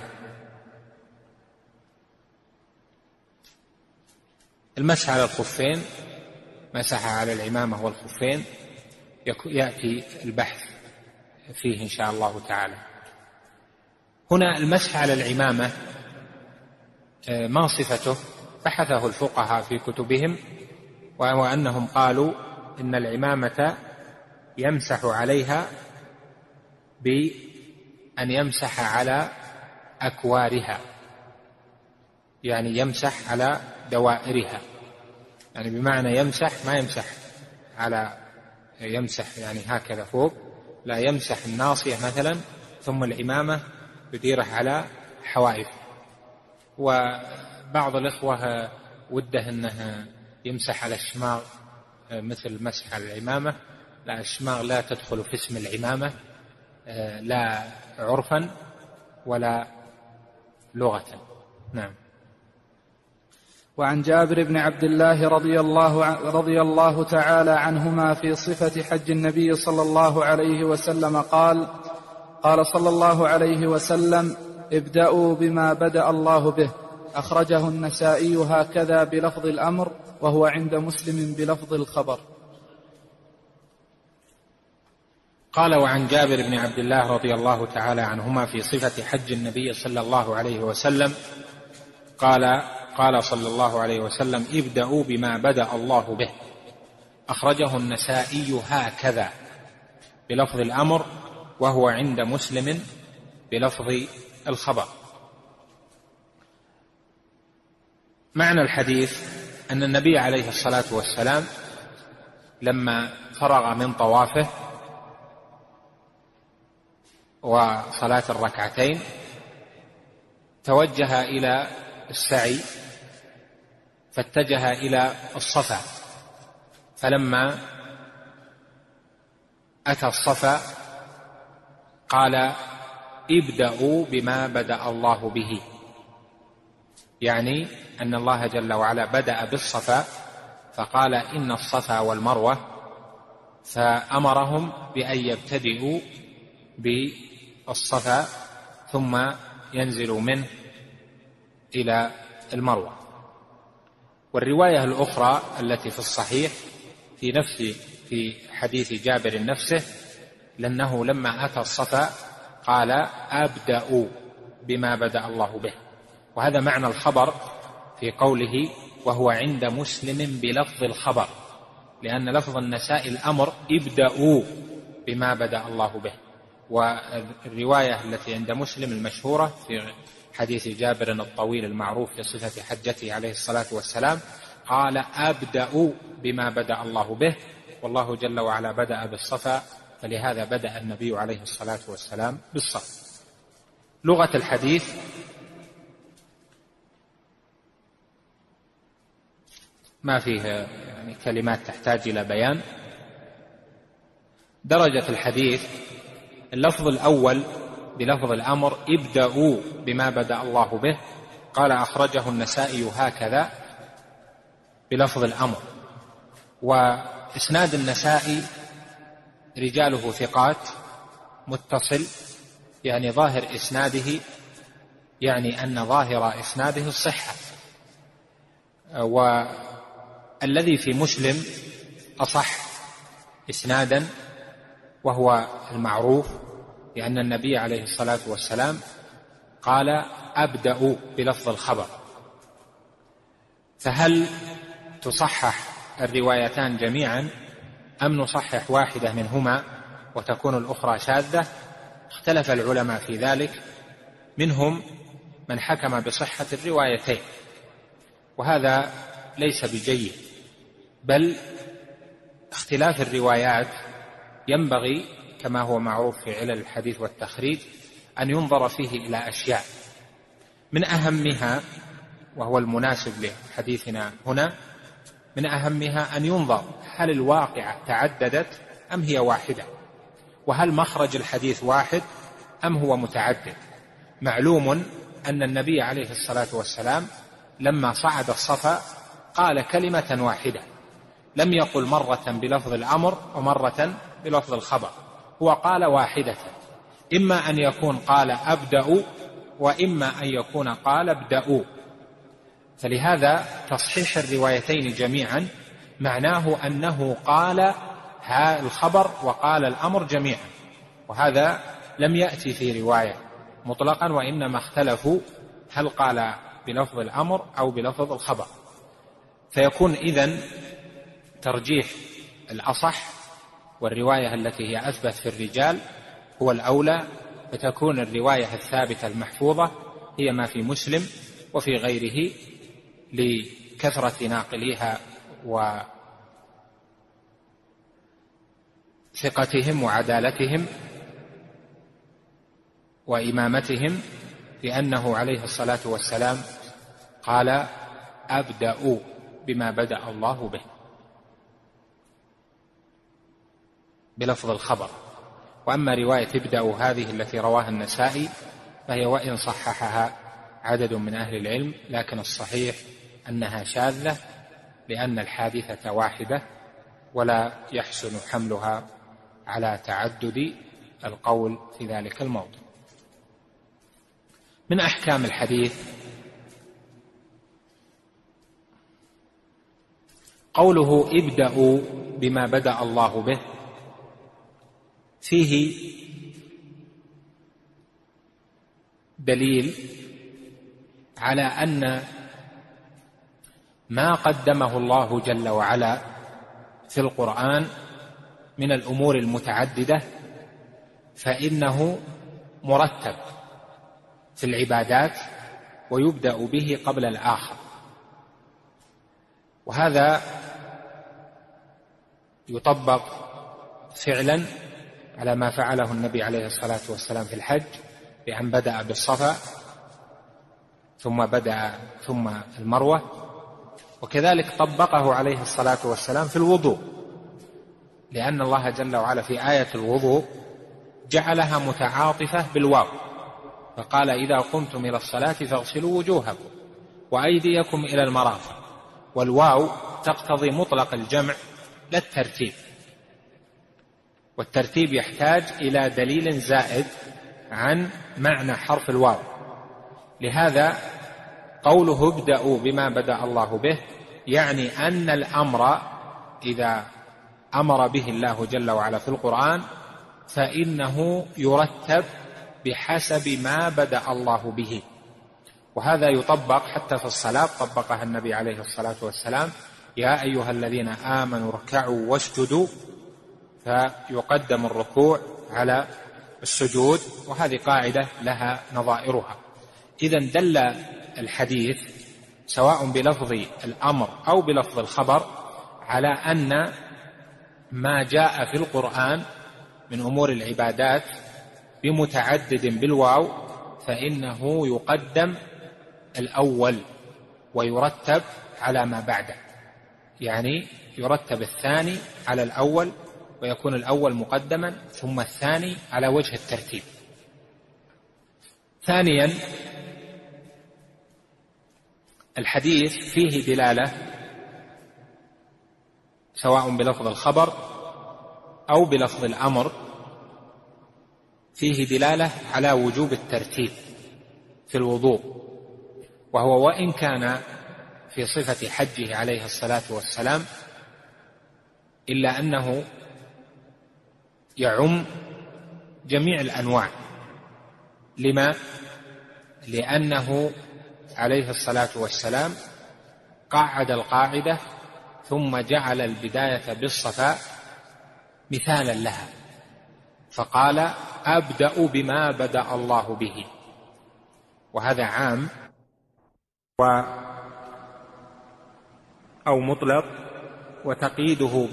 [SPEAKER 3] المسح على الخفين، مسح على العمامة والخفين، يأتي البحث فيه إن شاء الله تعالى. هنا المسح على العمامة ما صفته؟ بحثه الفقهاء في كتبهم، وأنهم قالوا إن العمامة يمسح عليها بأن يمسح على أكوارها، يعني يمسح على دوائرها، يعني بمعنى يمسح ما يمسح يمسح يعني هكذا فوق، لا، يمسح الناصية مثلا ثم العمامة يديره على حوائف. وبعض الإخوة وده أنه يمسح على الشماغ مثل مسح على العمامة، لا، الشماغ لا تدخل في اسم العمامة لا عرفا ولا لغة. نعم.
[SPEAKER 4] وعن جابر بن عبد الله رضي الله تعالى عنهما في صفة حج النبي صلى الله عليه وسلم قال صلى الله عليه وسلم: ابدأوا بما بدأ الله به. أخرجه النسائي هكذا بلفظ الأمر، وهو عند مسلم بلفظ الخبر.
[SPEAKER 3] قال: وعن جابر بن عبد الله رضي الله تعالى عنهما في صفة حج النبي صلى الله عليه وسلم قال صلى الله عليه وسلم: ابدأوا بما بدأ الله به. أخرجه النسائي هكذا بلفظ الأمر، وهو عند مسلم بلفظ الخبر. معنى الحديث أن النبي عليه الصلاة والسلام لما فرغ من طوافه وصلاة الركعتين توجه إلى السعي، فاتجه إلى الصفا، فلما أتى الصفا قال: ابدأوا بما بدأ الله به، يعني أن الله جل وعلا بدأ بالصفا فقال: إن الصفا والمروة، فأمرهم بأن يبتدئوا بالصفا ثم ينزلوا منه إلى المروة. والرواية الأخرى التي في الصحيح في حديث جابر نفسه، لأنه لما أتى الصفا قال: أبدأوا بما بدأ الله به. وهذا معنى الخبر في قوله: وهو عند مسلم بلفظ الخبر، لأن لفظ النساء الأمر: ابدأوا بما بدأ الله به. والرواية التي عند مسلم المشهورة في حديث جابر الطويل المعروف في صفة حجته عليه الصلاة والسلام قال: أبدأوا بما بدأ الله به، والله جل وعلا بدأ بالصفا، فلهذا بدأ النبي عليه الصلاة والسلام بالصفا. لغة الحديث: ما فيه يعني كلمات تحتاج إلى بيان. درجة الحديث: اللفظ الأول بلفظ الأمر ابدأوا بما بدأ الله به، قال أخرجه النسائي هكذا بلفظ الأمر. وإسناد النسائي رجاله ثقات متصل، يعني ظاهر إسناده، يعني أن ظاهر إسناده الصحة. والذي في مسلم أصح إسنادا وهو المعروف، لأن النبي عليه الصلاة والسلام قال أبدأ بلفظ الخبر. فهل تصحح الروايتان جميعا أم نصحح واحدة منهما وتكون الأخرى شاذة؟ اختلف العلماء في ذلك، منهم من حكم بصحة الروايتين، وهذا ليس بجيد، بل اختلاف الروايات ينبغي كما هو معروف في علل الحديث والتخريج أن ينظر فيه إلى أشياء، من أهمها وهو المناسب لحديثنا هنا، من أهمها أن ينظر هل الواقعة تعددت أم هي واحدة، وهل مخرج الحديث واحد أم هو متعدد. معلوم أن النبي عليه الصلاة والسلام لما صعد الصفا قال كلمة واحدة، لم يقل مرة بلفظ الأمر ومرة بلفظ الخبر، هو قال واحدة، إما أن يكون قال أبدأ وإما أن يكون قال ابدأوا. فلهذا تصحيح الروايتين جميعا معناه أنه قال الخبر وقال الأمر جميعا، وهذا لم يأتي في رواية مطلقا، وإنما اختلفوا هل قال بلفظ الأمر أو بلفظ الخبر. فيكون إذن ترجيح الأصح والرواية التي هي أثبت في الرجال هو الأولى، فتكون الرواية الثابتة المحفوظة هي ما في مسلم وفي غيره لكثرة ناقليها وثقتهم وعدالتهم وإمامتهم، لأنه عليه الصلاة والسلام قال أبدأوا بما بدأ الله به بلفظ الخبر. وأما رواية ابدأوا هذه التي رواها النسائي فهي وإن صححها عدد من أهل العلم، لكن الصحيح أنها شاذة، لأن الحادثة واحدة ولا يحسن حملها على تعدد القول في ذلك الموضع. من أحكام الحديث قوله ابدأوا بما بدأ الله به، فيه دليل على أن ما قدمه الله جل وعلا في القرآن من الأمور المتعددة فإنه مرتب في العبادات ويبدأ به قبل الآخر، وهذا يطبق فعلا على ما فعله النبي عليه الصلاة والسلام في الحج، بأن بدأ بالصفا ثم المروة، وكذلك طبقه عليه الصلاة والسلام في الوضوء، لأن الله جل وعلا في آية الوضوء جعلها متعاطفة بالواو، فقال إذا قمتم إلى الصلاة فاغسلوا وجوهكم وأيديكم إلى المرافق، والواو تقتضي مطلق الجمع لا الترتيب، والترتيب يحتاج إلى دليل زائد عن معنى حرف الواو. لهذا قوله ابدأوا بما بدأ الله به يعني أن الأمر إذا أمر به الله جل وعلا في القرآن فإنه يرتب بحسب ما بدأ الله به، وهذا يطبق حتى في الصلاة، طبقها النبي عليه الصلاة والسلام يا أيها الذين آمنوا اركعوا واسجدوا، فيقدم الركوع على السجود، وهذه قاعدة لها نظائرها. إذن دل الحديث سواء بلفظ الأمر أو بلفظ الخبر على أن ما جاء في القرآن من أمور العبادات بمتعدد بالواو فإنه يقدم الأول ويرتب على ما بعده، يعني يرتب الثاني على الأول ويكون الأول مقدما ثم الثاني على وجه الترتيب. ثانيا، الحديث فيه دلالة سواء بلفظ الخبر أو بلفظ الأمر، فيه دلالة على وجوب الترتيب في الوضوء، وهو وإن كان في صفة حجه عليه الصلاة والسلام إلا أنه يعم جميع الأنواع. لما؟ لأنه عليه الصلاة والسلام قعد القاعدة ثم جعل البداية بالصفاء مثالا لها، فقال: أبدأ بما بدأ الله به. وهذا عام أو مطلق، وتقييده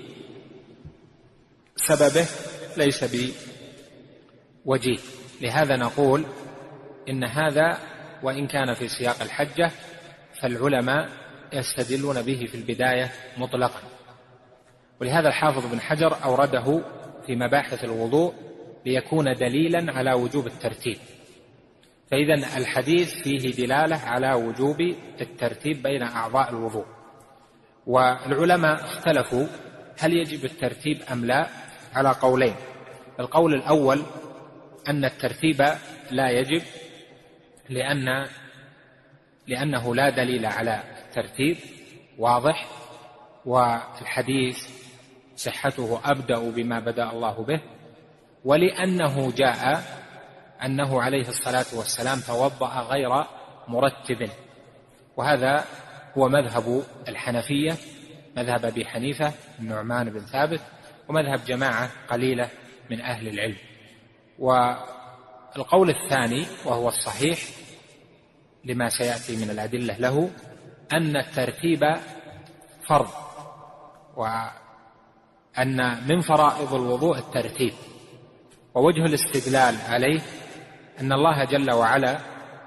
[SPEAKER 3] بسببه ليس بوجيه. لهذا نقول إن هذا وإن كان في سياق الحجة فالعلماء يستدلون به في البداية مطلقا. ولهذا الحافظ بن حجر أورده في مباحث الوضوء ليكون دليلا على وجوب الترتيب. فإذا الحديث فيه دلالة على وجوب الترتيب بين أعضاء الوضوء. والعلماء اختلفوا هل يجب الترتيب أم لا على قولين. القول الأول أن الترتيب لا يجب لأنه لا دليل على الترتيب واضح، والحديث صحته أبدأ بما بدأ الله به، ولأنه جاء أنه عليه الصلاة والسلام توضأ غير مرتب، وهذا هو مذهب الحنفية، مذهب أبي حنيفة النعمان بن ثابت، ومذهب جماعة قليلة من أهل العلم. والقول الثاني وهو الصحيح لما سيأتي من الأدلة له أن الترتيب فرض، وأن من فرائض الوضوء الترتيب. ووجه الاستدلال عليه أن الله جل وعلا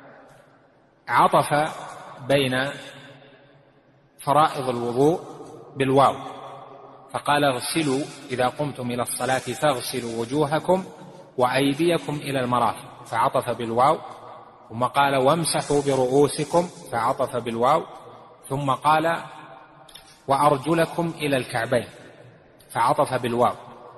[SPEAKER 3] عطف بين فرائض الوضوء بالواو، فقال: اغسلوا إذا قمتم إلى الصلاة فاغسلوا وجوهكم وأيديكم إلى المرافق، فعطف بالواو. ثم قال: وامسحوا برؤوسكم، فعطف بالواو. ثم قال: وأرجلكم إلى الكعبين، فعطف بالواو.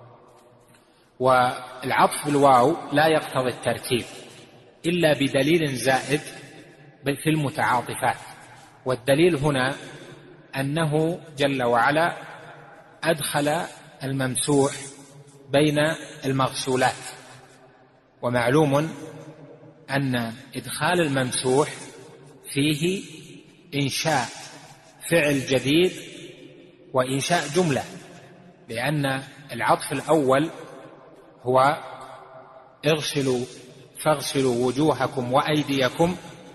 [SPEAKER 3] والعطف بالواو لا يقتضي الترتيب إلا بدليل زائد في المتعاطفات، والدليل هنا أنه جل وعلا أدخل الممسوح بين المغسولات، ومعلوم أن إدخال الممسوح فيه إنشاء فعل جديد وإنشاء جملة، لأن العطف الأول هو فاغسلوا وجوهكم وأيديكم،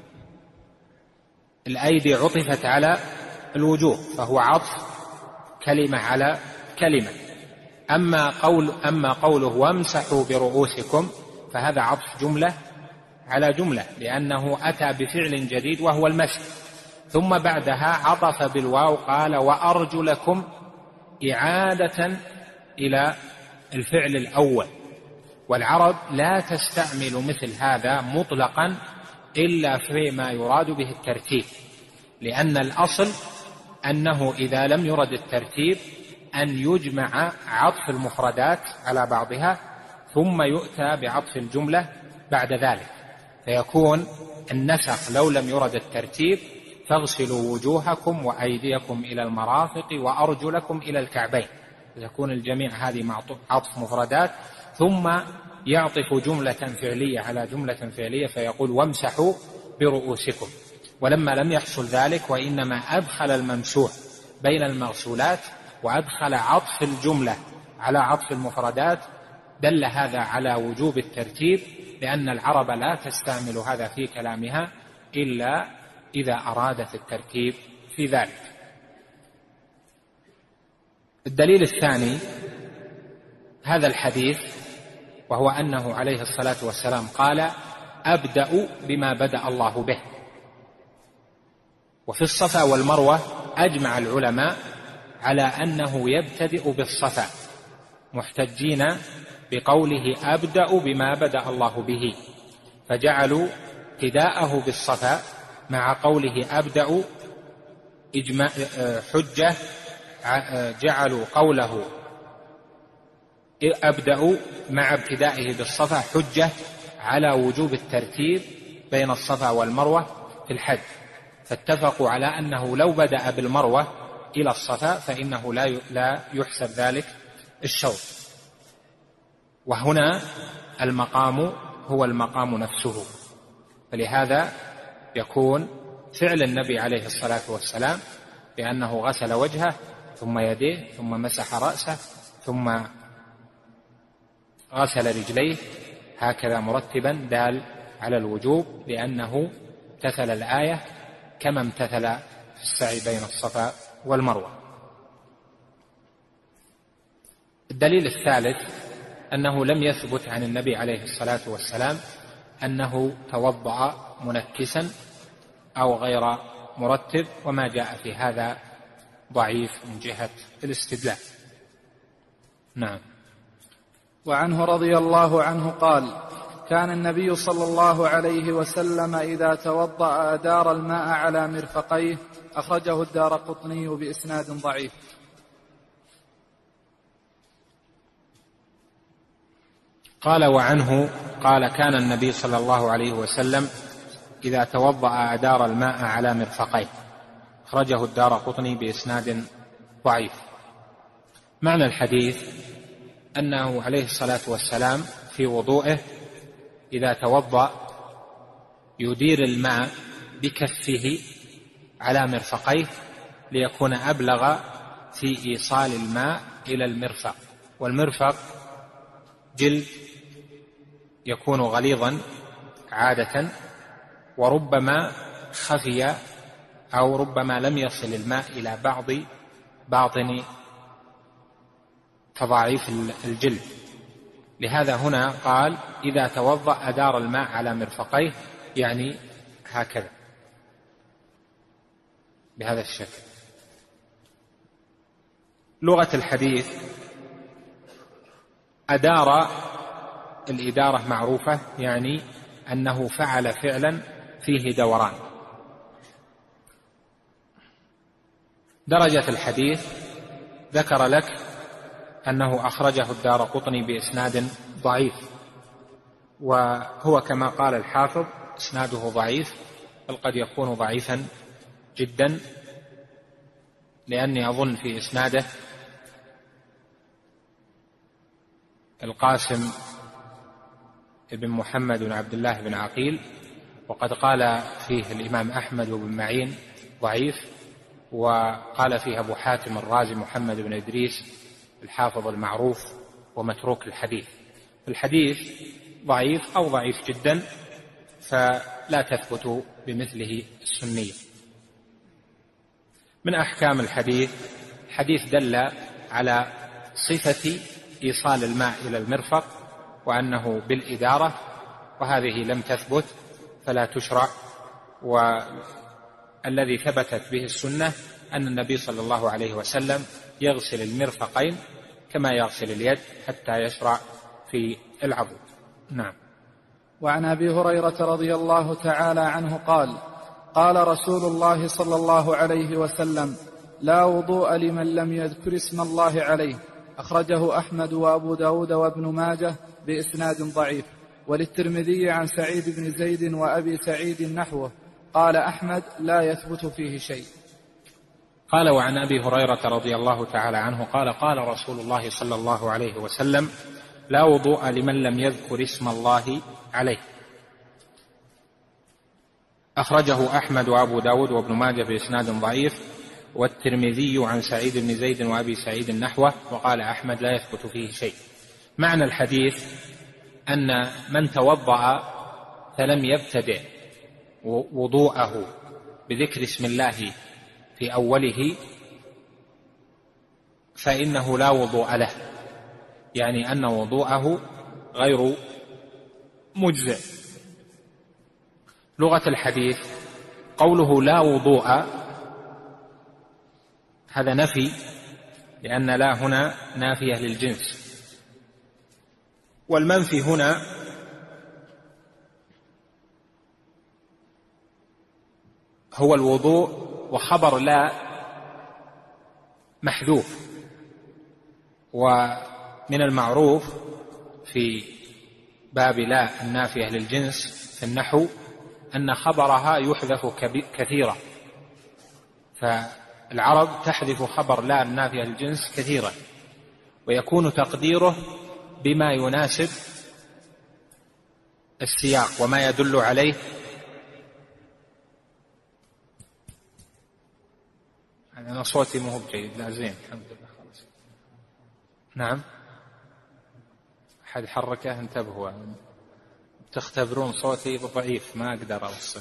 [SPEAKER 3] الأيدي عطفت على الوجوه فهو عطف كلمة على كلمة. أما قوله وامسحوا برؤوسكم فهذا عطف جملة على جملة، لأنه أتى بفعل جديد وهو المسح. ثم بعدها عطف بالواو قال: وأرجلكم، إعادة إلى الفعل الأول. والعرب لا تستعمل مثل هذا مطلقا إلا فيما يراد به الترتيب، لأن الأصل أنه إذا لم يرد الترتيب أن يجمع عطف المفردات على بعضها ثم يؤتى بعطف الجملة بعد ذلك، فيكون النسخ لو لم يرد الترتيب: فاغسلوا وجوهكم وأيديكم إلى المرافق وأرجلكم إلى الكعبين، يكون الجميع هذه عطف مفردات، ثم يعطف جملة فعلية على جملة فعلية فيقول: وامسحوا برؤوسكم. ولما لم يحصل ذلك وإنما أدخل الممسوح بين المغسولات وأدخل عطف الجملة على عطف المفردات، دل هذا على وجوب الترتيب، لأن العرب لا تستعمل هذا في كلامها إلا إذا أرادت الترتيب في ذلك. الدليل الثاني هذا الحديث، وهو أنه عليه الصلاة والسلام قال: أبدأ بما بدأ الله به. وفي الصفا والمروة أجمع العلماء على أنه يبتدئ بالصفا، محتجين بقوله: أبدأ بما بدأ الله به. فجعلوا ابتداءه بالصفا مع قوله أبدأ حجة، جعلوا قوله أبدأ مع ابتدائه بالصفا حجة على وجوب الترتيب بين الصفا والمروة في الحج، فاتفقوا على أنه لو بدأ بالمروة إلى الصفا فإنه لا يحسب ذلك الشوط. وهنا المقام هو المقام نفسه، فلهذا يكون فعل النبي عليه الصلاة والسلام بأنه غسل وجهه ثم يديه ثم مسح رأسه ثم غسل رجليه هكذا مرتبا دال على الوجوب، لأنه امتثل الآية كما امتثل في السعي بين الصفا والمروة. الدليل الثالث أنه لم يثبت عن النبي عليه الصلاة والسلام أنه توضأ منكسا أو غير مرتب، وما جاء في هذا ضعيف من جهة الاستدلال. نعم.
[SPEAKER 4] وعنه رضي الله عنه قال: كان النبي صلى الله عليه وسلم إذا توضأ أدار الماء على مرفقيه. أخرجه الدارقطني بإسناد ضعيف.
[SPEAKER 3] قال: وعنه قال: كان النبي صلى الله عليه وسلم إذا توضأ أدار الماء على مرفقيه. أخرجه الدارقطني بإسناد ضعيف. معنى الحديث أنه عليه الصلاة والسلام في وضوئه إذا توضأ يدير الماء بكفه على مرفقيه ليكون أبلغ في إيصال الماء إلى المرفق، والمرفق جلد يكون غليظا عادة، وربما خفي أو ربما لم يصل الماء إلى بعض باطن تضاعيف الجلد. لهذا هنا قال: إذا توضأ أدار الماء على مرفقيه، يعني هكذا بهذا الشكل. لغة الحديث أدار، الإدارة معروفة، يعني أنه فعل فعلا فيه دوران. درجة الحديث ذكر لك أنه أخرجه الدارقطني بإسناد ضعيف، وهو كما قال الحافظ إسناده ضعيف، بل قد يكون ضعيفا جدا، لأني أظن في إسناده القاسم بن محمد بن عبد الله بن عقيل، وقد قال فيه الإمام أحمد بن معين ضعيف، وقال فيه أبو حاتم الرازي محمد بن إدريس الحافظ المعروف ومتروك الحديث. الحديث ضعيف أو ضعيف جدا، فلا تثبت بمثله السنية. من أحكام الحديث دل على صفة إيصال الماء إلى المرفق وأنه بالإدارة، وهذه لم تثبت فلا تشرع. والذي ثبتت به السنة أن النبي صلى الله عليه وسلم يغسل المرفقين كما يغسل اليد حتى يشرع في العضد. نعم.
[SPEAKER 4] وعن أبي هريرة رضي الله تعالى عنه قال: قال رسول الله صلى الله عليه وسلم: لا وضوء لمن لم يذكر اسم الله عليه. أخرجه أحمد وأبو داود وابن ماجه بإسناد ضعيف، وللترمذي عن سعيد بن زيد وأبي سعيد نحوه. قال أحمد: لا يثبت فيه شيء.
[SPEAKER 3] قال: وعن أبي هريرة رضي الله تعالى عنه قال: قال رسول الله صلى الله عليه وسلم: لا وضوء لمن لم يذكر اسم الله عليه. أخرجه أحمد وأبو داود وابن ماجه بإسناد ضعيف، والترمذي عن سعيد بن زيد وأبي سعيد نحوه، وقال أحمد: لا يثبت فيه شيء. معنى الحديث أن من توضأ فلم يبتدئ وضوءه بذكر اسم الله في أوله فإنه لا وضوء له، يعني أن وضوءه غير مجزئ. لغة الحديث قوله لا وضوء هذا نفي، لأن لا هنا نافية للجنس، والمنفي هنا هو الوضوء، وخبر لا محذوف. ومن المعروف في باب لا النافية للجنس في النحو أن خبرها يحذف كثيرا، فالعرب تحذف خبر لا النافية للجنس كثيرا، ويكون تقديره بما يناسب السياق وما يدل عليه. أنا صوتي مو بجيد. لا زين الحمد لله خلاص. نعم أحد حركه، انتبهوا تختبرون صوتي ضعيف ما أقدر أوصل.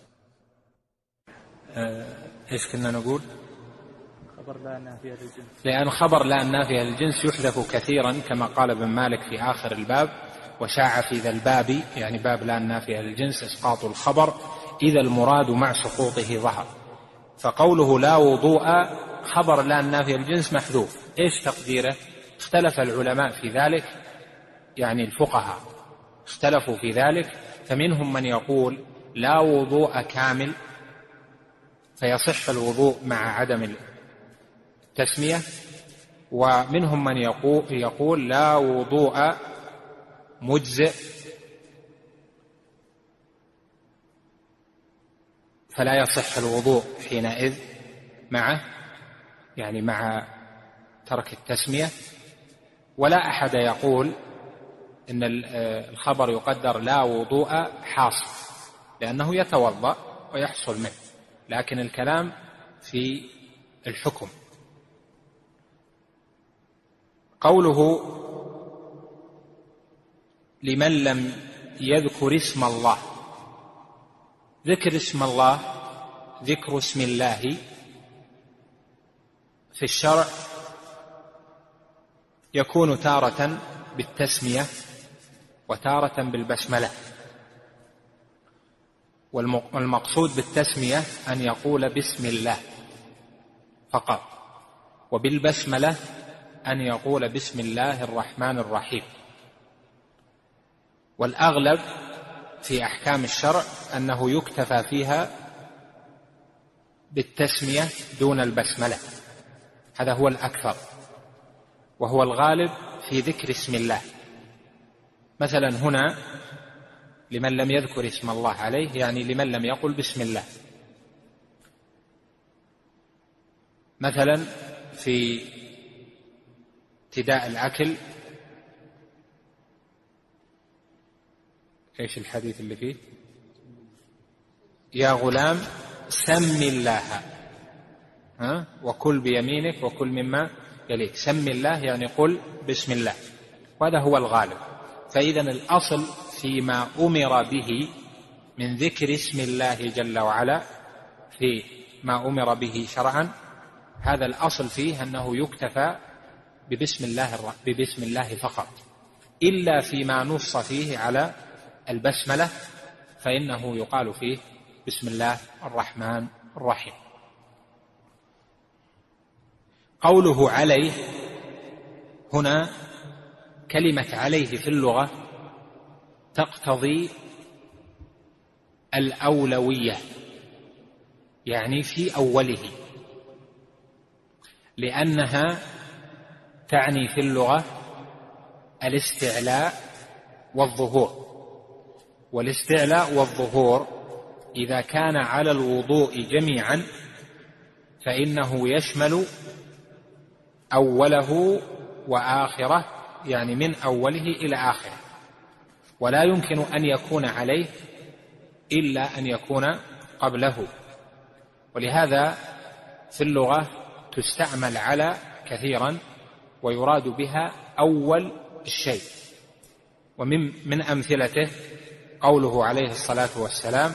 [SPEAKER 3] إيش كنا نقول؟
[SPEAKER 5] خبر لا النافية للجنس،
[SPEAKER 3] لأن خبر لا النافية للجنس يحذف كثيرا كما قال ابن مالك في آخر الباب: وشاع في ذا الباب، يعني باب لا النافية للجنس، إسقاط الخبر إذا المراد مع سقوطه ظهر. فقوله لا وضوء خبر لا النافية للجنس محذوف. إيش تقديره؟ اختلف العلماء في ذلك، يعني الفقهاء اختلفوا في ذلك، فمنهم من يقول لا وضوء كامل فيصح الوضوء مع عدم التسمية، ومنهم من يقول لا وضوء مجزئ فلا يصح الوضوء حينئذ معه، يعني مع ترك التسمية. ولا أحد يقول إن الخبر يقدر لا وضوء حاصل، لأنه يتوضأ ويحصل منه، لكن الكلام في الحكم. قوله لمن لم يذكر اسم الله، ذكر اسم الله، ذكر اسم الله في الشرع يكون تارة بالتسمية وتارة بالبسملة، والمقصود بالتسمية أن يقول بسم الله فقط، وبالبسملة أن يقول بسم الله الرحمن الرحيم. والأغلب في أحكام الشرع أنه يكتفى فيها بالتسمية دون البسملة، هذا هو الأكثر، وهو الغالب في ذكر اسم الله. مثلا هنا لمن لم يذكر اسم الله عليه، يعني لمن لم يقل بسم الله. مثلا في ابتداء الأكل، ايش الحديث اللي فيه؟ يا غلام سم الله وكل بيمينك وكل مما يليك. سم الله يعني قل بسم الله، وهذا هو الغالب. فإذا الأصل فيما أمر به من ذكر اسم الله جل وعلا في ما أمر به شرعا، هذا الأصل فيه أنه يكتفى ببسم الله فقط، إلا فيما نص فيه على البسملة فإنه يقال فيه بسم الله الرحمن الرحيم. قوله عليه هنا، كلمة عليه في اللغة تقتضي الأولوية، يعني في أوله، لأنها تعني في اللغة الاستعلاء والظهور. والاستعلاء والظهور إذا كان على الوضوء جميعا فإنه يشمل أوله وآخره، يعني من أوله إلى آخره، ولا يمكن أن يكون عليه إلا أن يكون قبله. ولهذا في اللغة تستعمل على كثيرا ويراد بها أول الشيء. ومن أمثلته قوله عليه الصلاة والسلام: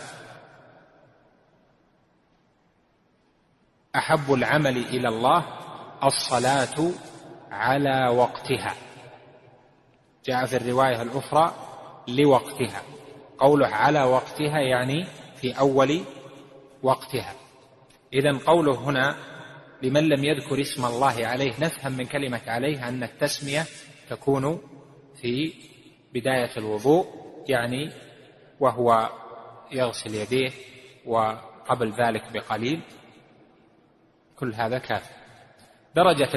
[SPEAKER 3] أحب العمل إلى الله الصلاة على وقتها. جاء في الرواية الأخرى لوقتها. قوله على وقتها يعني في أول وقتها. إذن قوله هنا لمن لم يذكر اسم الله عليه، نفهم من كلمة عليه أن التسمية تكون في بداية الوضوء، يعني وهو يغسل يديه قبل ذلك بقليل، كل هذا كافي. درجة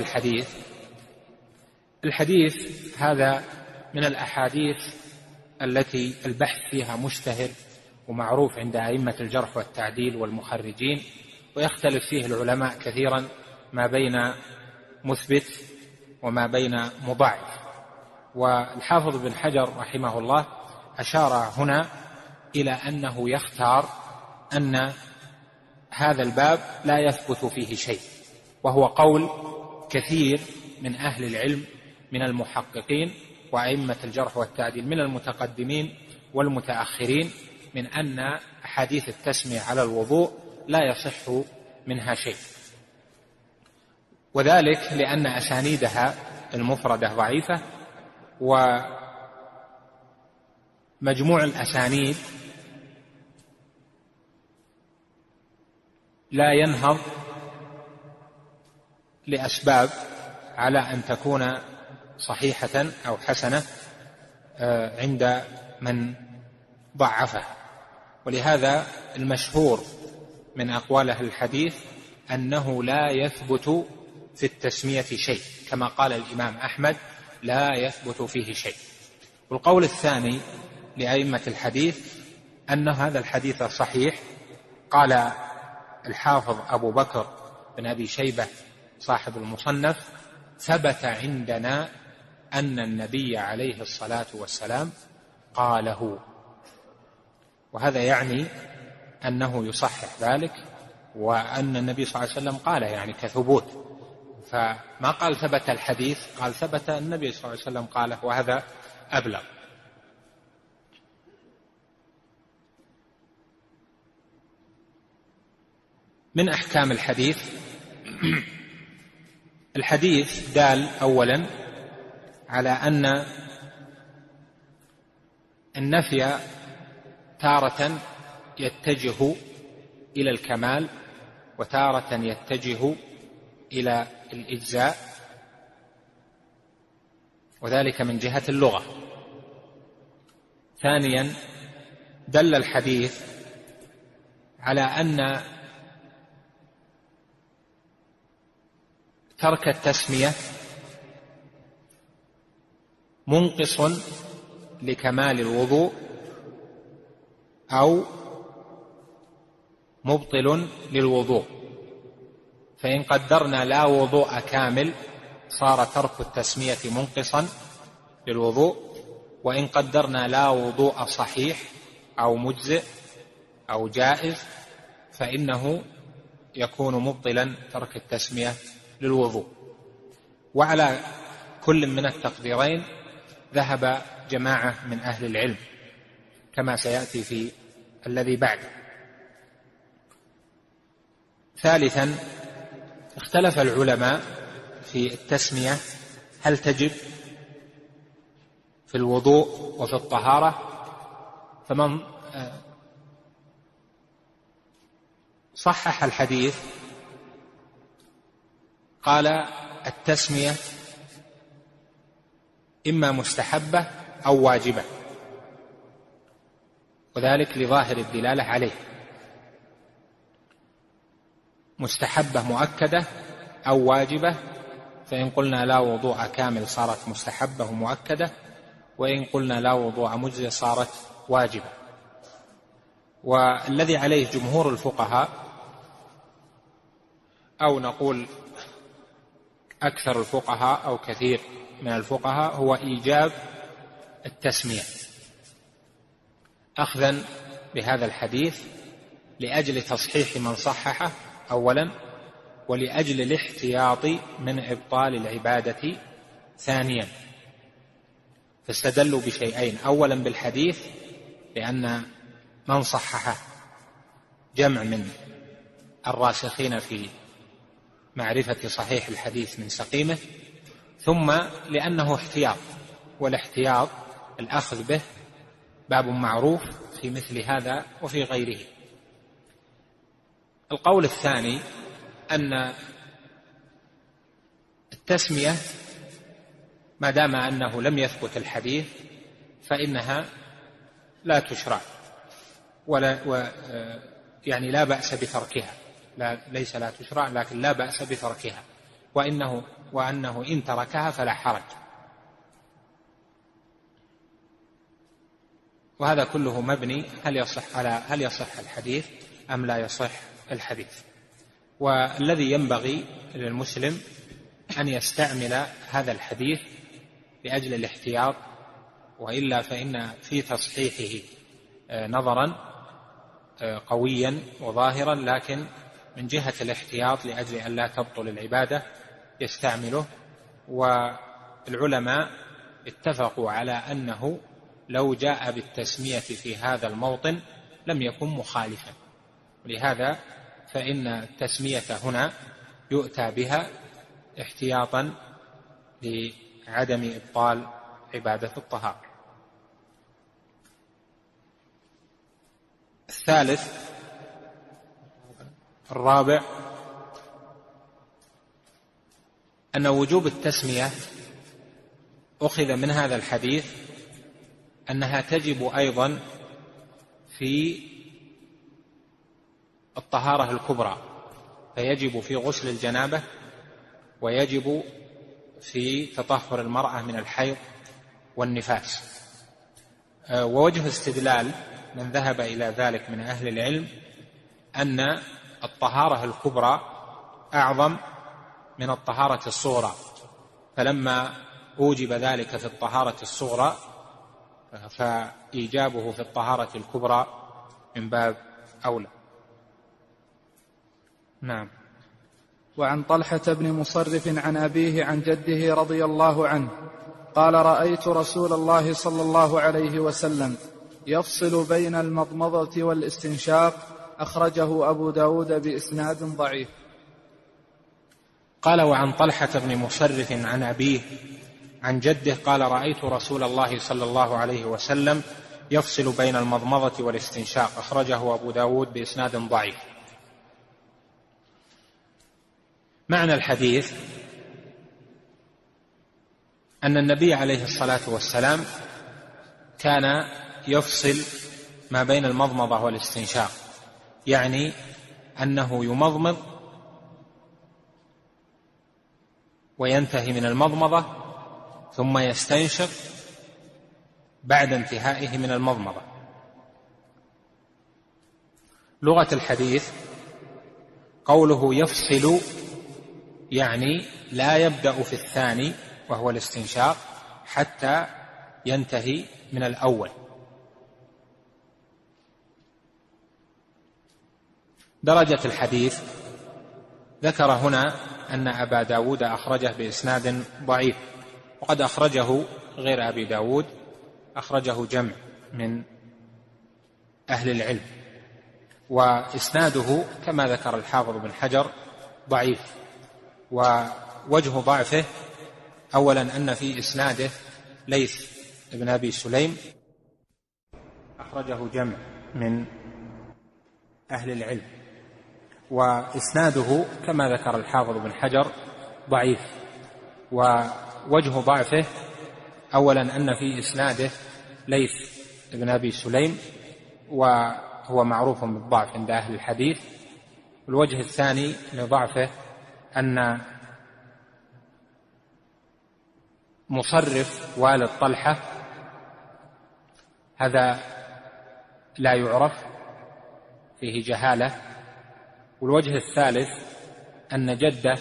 [SPEAKER 3] الحديث هذا من الأحاديث التي البحث فيها مشتهر ومعروف عند أئمة الجرح والتعديل والمخرجين، ويختلف فيه العلماء كثيرا ما بين مثبت وما بين مضاعف. والحافظ بن حجر رحمه الله أشار هنا إلى أنه يختار أن هذا الباب لا يثبت فيه شيء، وهو قول كثير من أهل العلم من المحققين وأئمة الجرح والتعديل من المتقدمين والمتأخرين، من أن أحاديث التسمية على الوضوء لا يصح منها شيء، وذلك لأن أسانيدها المفردة ضعيفة، ومجموع الأسانيد لا ينهض لأسباب على أن تكون صحيحة أو حسنة عند من ضعفها. ولهذا المشهور من أقوال أهل الحديث أنه لا يثبت في التسمية شيء، كما قال الإمام أحمد لا يثبت فيه شيء. والقول الثاني لأئمة الحديث أن هذا الحديث صحيح. قال الحافظ أبو بكر بن أبي شيبة صاحب المصنف: ثبت عندنا أن النبي عليه الصلاة والسلام قاله. وهذا يعني أنه يصحح ذلك، وأن النبي صلى الله عليه وسلم قال يعني كثبوت، فما قال ثبت الحديث، قال ثبت النبي صلى الله عليه وسلم قاله، وهذا أبلغ. من أحكام الحديث دال أولا على أن النفي تارة يتجه إلى الكمال وتارة يتجه إلى الإجزاء، وذلك من جهة اللغة. ثانيا دل الحديث على أن ترك التسمية منقص لكمال الوضوء أو مبطل للوضوء، فإن قدرنا لا وضوء كامل صار ترك التسمية منقصا للوضوء، وإن قدرنا لا وضوء صحيح أو مجزئ أو جائز فإنه يكون مبطلا ترك التسمية للوضوء. وعلى كل من التقديرين ذهب جماعة من أهل العلم كما سيأتي في الذي بعده. ثالثا اختلف العلماء في التسمية هل تجب في الوضوء وفي الطهارة، فمن صحح الحديث قال التسمية إما مستحبة أو واجبة، وذلك لظاهر الدلالة عليه، مستحبة مؤكدة أو واجبة، فإن قلنا لا وضوء كامل صارت مستحبة مؤكدة، وإن قلنا لا وضوء مجزئ صارت واجبة. والذي عليه جمهور الفقهاء أو نقول أكثر الفقهاء أو كثير من الفقهاء هو إيجاب التسمية، أخذا بهذا الحديث لأجل تصحيح من صححه أولا، ولأجل الاحتياط من إبطال العبادة ثانيا. فاستدلوا بشيئين: أولا بالحديث لأن من صححه جمع من الراسخين في معرفة صحيح الحديث من سقيمه، ثم لأنه احتياط، والاحتياط الأخذ به باب معروف في مثل هذا وفي غيره. القول الثاني أن التسمية ما دام أنه لم يثبت الحديث فإنها لا تشرع يعني لا بأس بتركها، ليس لا تشرع لكن لا بأس بتركها، وأنه إن تركها فلا حرج. وهذا كله مبني هل يصح الحديث أم لا يصح الحديث. والذي ينبغي للمسلم أن يستعمل هذا الحديث لأجل الاحتياط، وإلا فإن في تصحيحه نظرا قويا وظاهرا، لكن من جهة الاحتياط لأجل أن لا تبطل العبادة يستعمله. والعلماء اتفقوا على أنه لو جاء بالتسمية في هذا الموطن لم يكن مخالفا، ولهذا فإن التسمية هنا يؤتى بها احتياطا لعدم إبطال عبادة الطهارة. الثالث الرابع أن وجوب التسمية أخذ من هذا الحديث أنها تجب أيضا في الطهارة الكبرى، فيجب في غسل الجنابة، ويجب في تطهر المرأة من الحيض والنفاس. ووجه استدلال من ذهب إلى ذلك من أهل العلم أن الطهارة الكبرى أعظم من الطهارة الصغرى، فلما أوجب ذلك في الطهارة الصغرى فإيجابه في الطهارة الكبرى من باب أولى. نعم.
[SPEAKER 4] وعن طلحة بن مصرف عن أبيه عن جده رضي الله عنه قال: رأيت رسول الله صلى الله عليه وسلم يفصل بين المضمضة والاستنشاق، أخرجه أبو داود بإسناد ضعيف.
[SPEAKER 3] قال: وعن طلحة بن مصرف عن أبيه عن جده قال: رأيت رسول الله صلى الله عليه وسلم يفصل بين المضمضة والاستنشاق، أخرجه أبو داود بإسناد ضعيف. معنى الحديث أن النبي عليه الصلاة والسلام كان يفصل ما بين المضمضة والاستنشاق، يعني أنه يمضمض وينتهي من المضمضة ثم يستنشق بعد انتهائه من المضمضة. لغة الحديث قوله يفصل يعني لا يبدأ في الثاني وهو الاستنشاق حتى ينتهي من الأول. درجة الحديث ذكر هنا أن أبا داود أخرجه بإسناد ضعيف، وقد أخرجه غير أبي داود، أخرجه جمع من أهل العلم، وإسناده كما ذكر الحافظ بن حجر ضعيف. ووجه ضعفه أولا أن في إسناده ليث بن أبي سليم، أخرجه جمع من أهل العلم، وإسناده كما ذكر الحافظ بن حجر ضعيف. ووجه ضعفه أولا أن في إسناده ليث بن أبي سليم، وهو معروف بالضعف عند أهل الحديث. والوجه الثاني لضعفه أن مصرف والد طلحة هذا لا يعرف، فيه جهالة. والوجه الثالث أن جده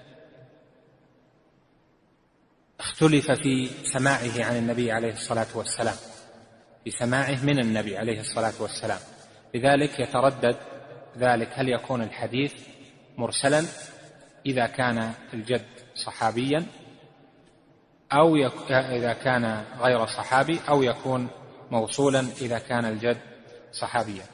[SPEAKER 3] اختلف في سماعه عن النبي عليه الصلاة والسلام، في سماعه من النبي عليه الصلاة والسلام، لذلك يتردد ذلك هل يكون الحديث مرسلا إذا كان الجد صحابيا، أو إذا كان غير صحابي، أو يكون موصولا إذا كان الجد صحابيا.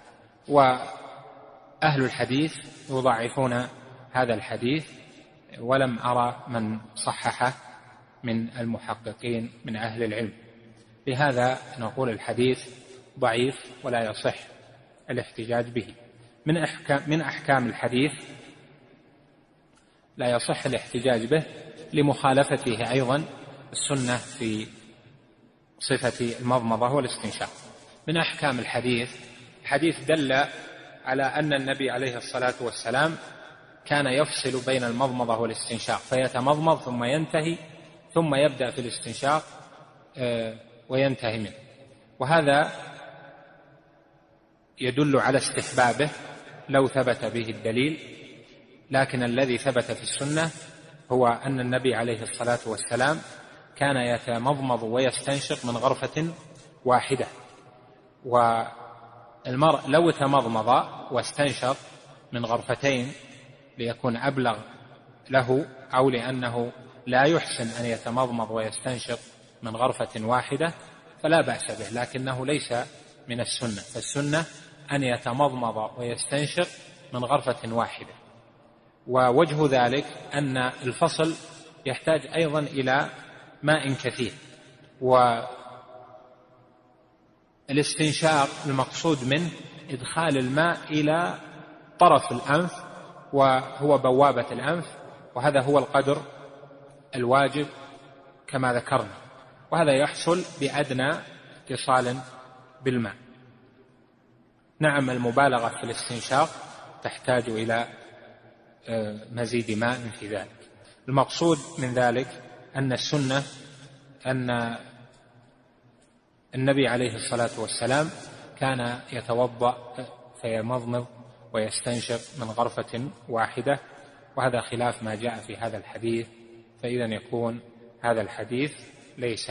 [SPEAKER 3] وأهل الحديث يضعفون هذا الحديث، ولم أرى من صححه من المحققين من أهل العلم. لهذا نقول الحديث ضعيف ولا يصح الاحتجاج به. من أحكام الحديث لا يصح الاحتجاج به لمخالفته أيضا السنة في صفة المضمضة والاستنشاق. من أحكام الحديث دل على أن النبي عليه الصلاة والسلام كان يفصل بين المضمضة والاستنشاق، فيتمضمض ثم ينتهي ثم يبدأ في الاستنشاق وينتهي منه، وهذا يدل على استحبابه لو ثبت به الدليل، لكن الذي ثبت في السنة هو أن النبي عليه الصلاة والسلام كان يتمضمض ويستنشق من غرفة واحدة، والمرء لو تمضمض واستنشق من غرفتين ليكون أبلغ له، أو لأنه لا يحسن أن يتمضمض ويستنشق من غرفة واحدة فلا بأس به، لكنه ليس من السنة، فالسنة أن يتمضمض ويستنشق من غرفة واحدة. ووجه ذلك أن الفصل يحتاج أيضا إلى ماء كثير، والاستنشاق المقصود منه إدخال الماء إلى طرف الأنف وهو بوابة الأنف، وهذا هو القدر الواجب كما ذكرنا، وهذا يحصل بأدنى اتصال بالماء. نعم، المبالغة في الاستنشاق تحتاج إلى مزيد ماء في ذلك. المقصود من ذلك أن السنة أن النبي عليه الصلاة والسلام كان يتوضأ فيمضمض ويستنشق من غرفة واحدة، وهذا خلاف ما جاء في هذا الحديث، فإذا يكون هذا الحديث ليس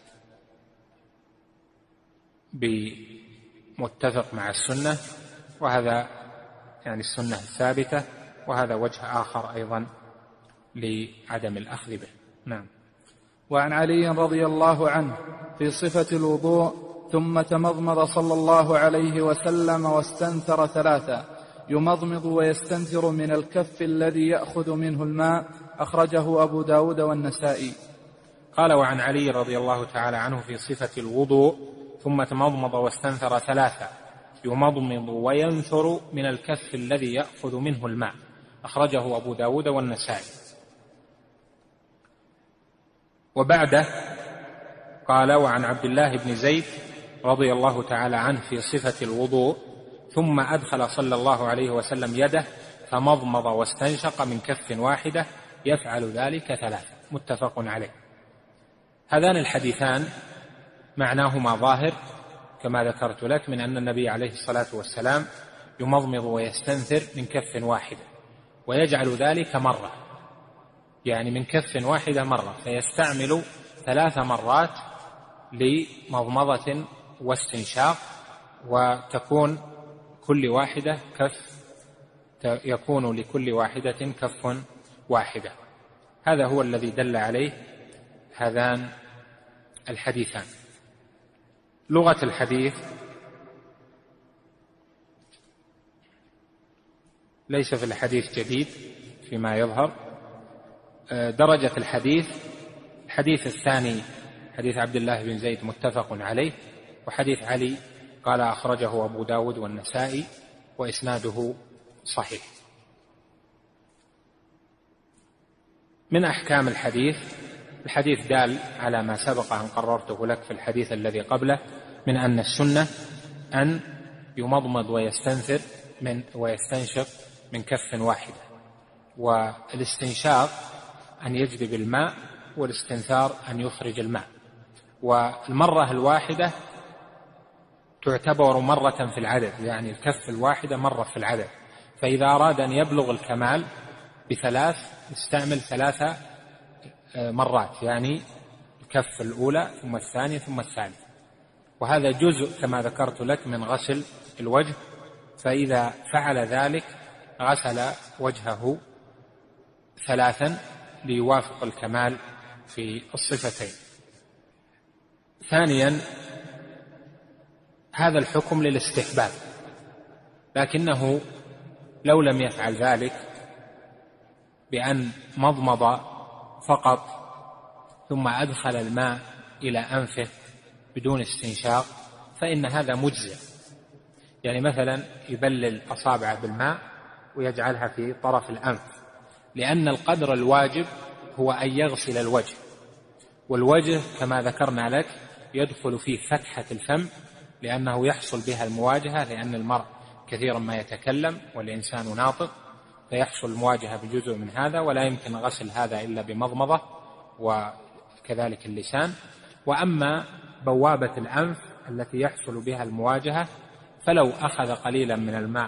[SPEAKER 3] بمتفق مع السنة، وهذا يعني السنة الثابتة، وهذا وجه آخر أيضا لعدم الأخذ به. نعم.
[SPEAKER 4] وعن علي رضي الله عنه في صفة الوضوء: ثم تمضمض صلى الله عليه وسلم واستنثر ثلاثا، يمضمض ويستنثر من الكف الذي يأخذ منه الماء، أخرجه أبو داود والنسائي.
[SPEAKER 3] قال: وعن علي رضي الله تعالى عنه في صفة الوضوء: ثم تمضمض واستنثر ثلاثا، يمضمض وينثر من الكف الذي يأخذ منه الماء، أخرجه أبو داود والنسائي. وبعده قال: وعن عبد الله بن زيد رضي الله تعالى عنه في صفة الوضوء: ثم أدخل صلى الله عليه وسلم يده فمضمض واستنشق من كف واحدة، يفعل ذلك ثلاثة، متفق عليه. هذان الحديثان معناهما ظاهر كما ذكرت لك، من أن النبي عليه الصلاة والسلام يمضمض ويستنثر من كف واحدة، ويجعل ذلك مرة، يعني من كف واحدة مرة، فيستعمل 3 مرات لمضمضة واستنشاق، وتكون كل واحدة يكون لكل واحدة كف واحدة. هذا هو الذي دل عليه هذان الحديثان. لغة الحديث ليس في الحديث جديد فيما يظهر. درجة الحديث الثاني حديث عبد الله بن زيد متفق عليه، وحديث علي قال أخرجه أبو داود والنسائي وإسناده صحيح. من أحكام الحديث دال على ما سبق أن قررته لك في الحديث الذي قبله، من أن السنة أن يمضمض ويستنثر ويستنشق من كف واحدة، والاستنشاق أن يجذب الماء، والاستنثار أن يخرج الماء، والمرة الواحدة تعتبر مرة في العدد، يعني الكف الواحدة مرة في العدد، فإذا أراد أن يبلغ الكمال ب3 يستعمل 3 مرات، يعني الكف الأولى ثم الثانية ثم الثالثة، وهذا جزء كما ذكرت لك من غسل الوجه، فإذا فعل ذلك غسل وجهه 3 ليوافق الكمال في الصفتين. ثانيا، هذا الحكم للاستحباب، لكنه لو لم يفعل ذلك بأن مضمض فقط ثم أدخل الماء إلى أنفه بدون استنشاق فإن هذا مجزئ، يعني مثلا يبلل أصابعه بالماء ويجعلها في طرف الأنف، لأن القدر الواجب هو أن يغسل الوجه، والوجه كما ذكرنا لك يدخل فيه فتحة الفم، لأنه يحصل بها المواجهة، لأن المرء كثيرا ما يتكلم والإنسان ناطق، فيحصل المواجهة بجزء من هذا، ولا يمكن غسل هذا إلا بمضمضة وكذلك اللسان. وأما بوابة الأنف التي يحصل بها المواجهة، فلو أخذ قليلا من الماء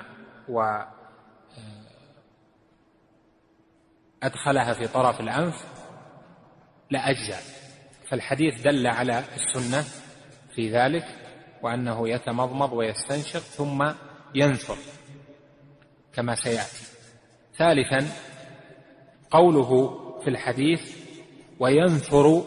[SPEAKER 3] وأدخلها في طرف الأنف لأجزأ. فالحديث دل على السنة في ذلك، وأنه يتمضمض ويستنشق ثم ينثر كما سيأتي. ثالثا قوله في الحديث وينثر،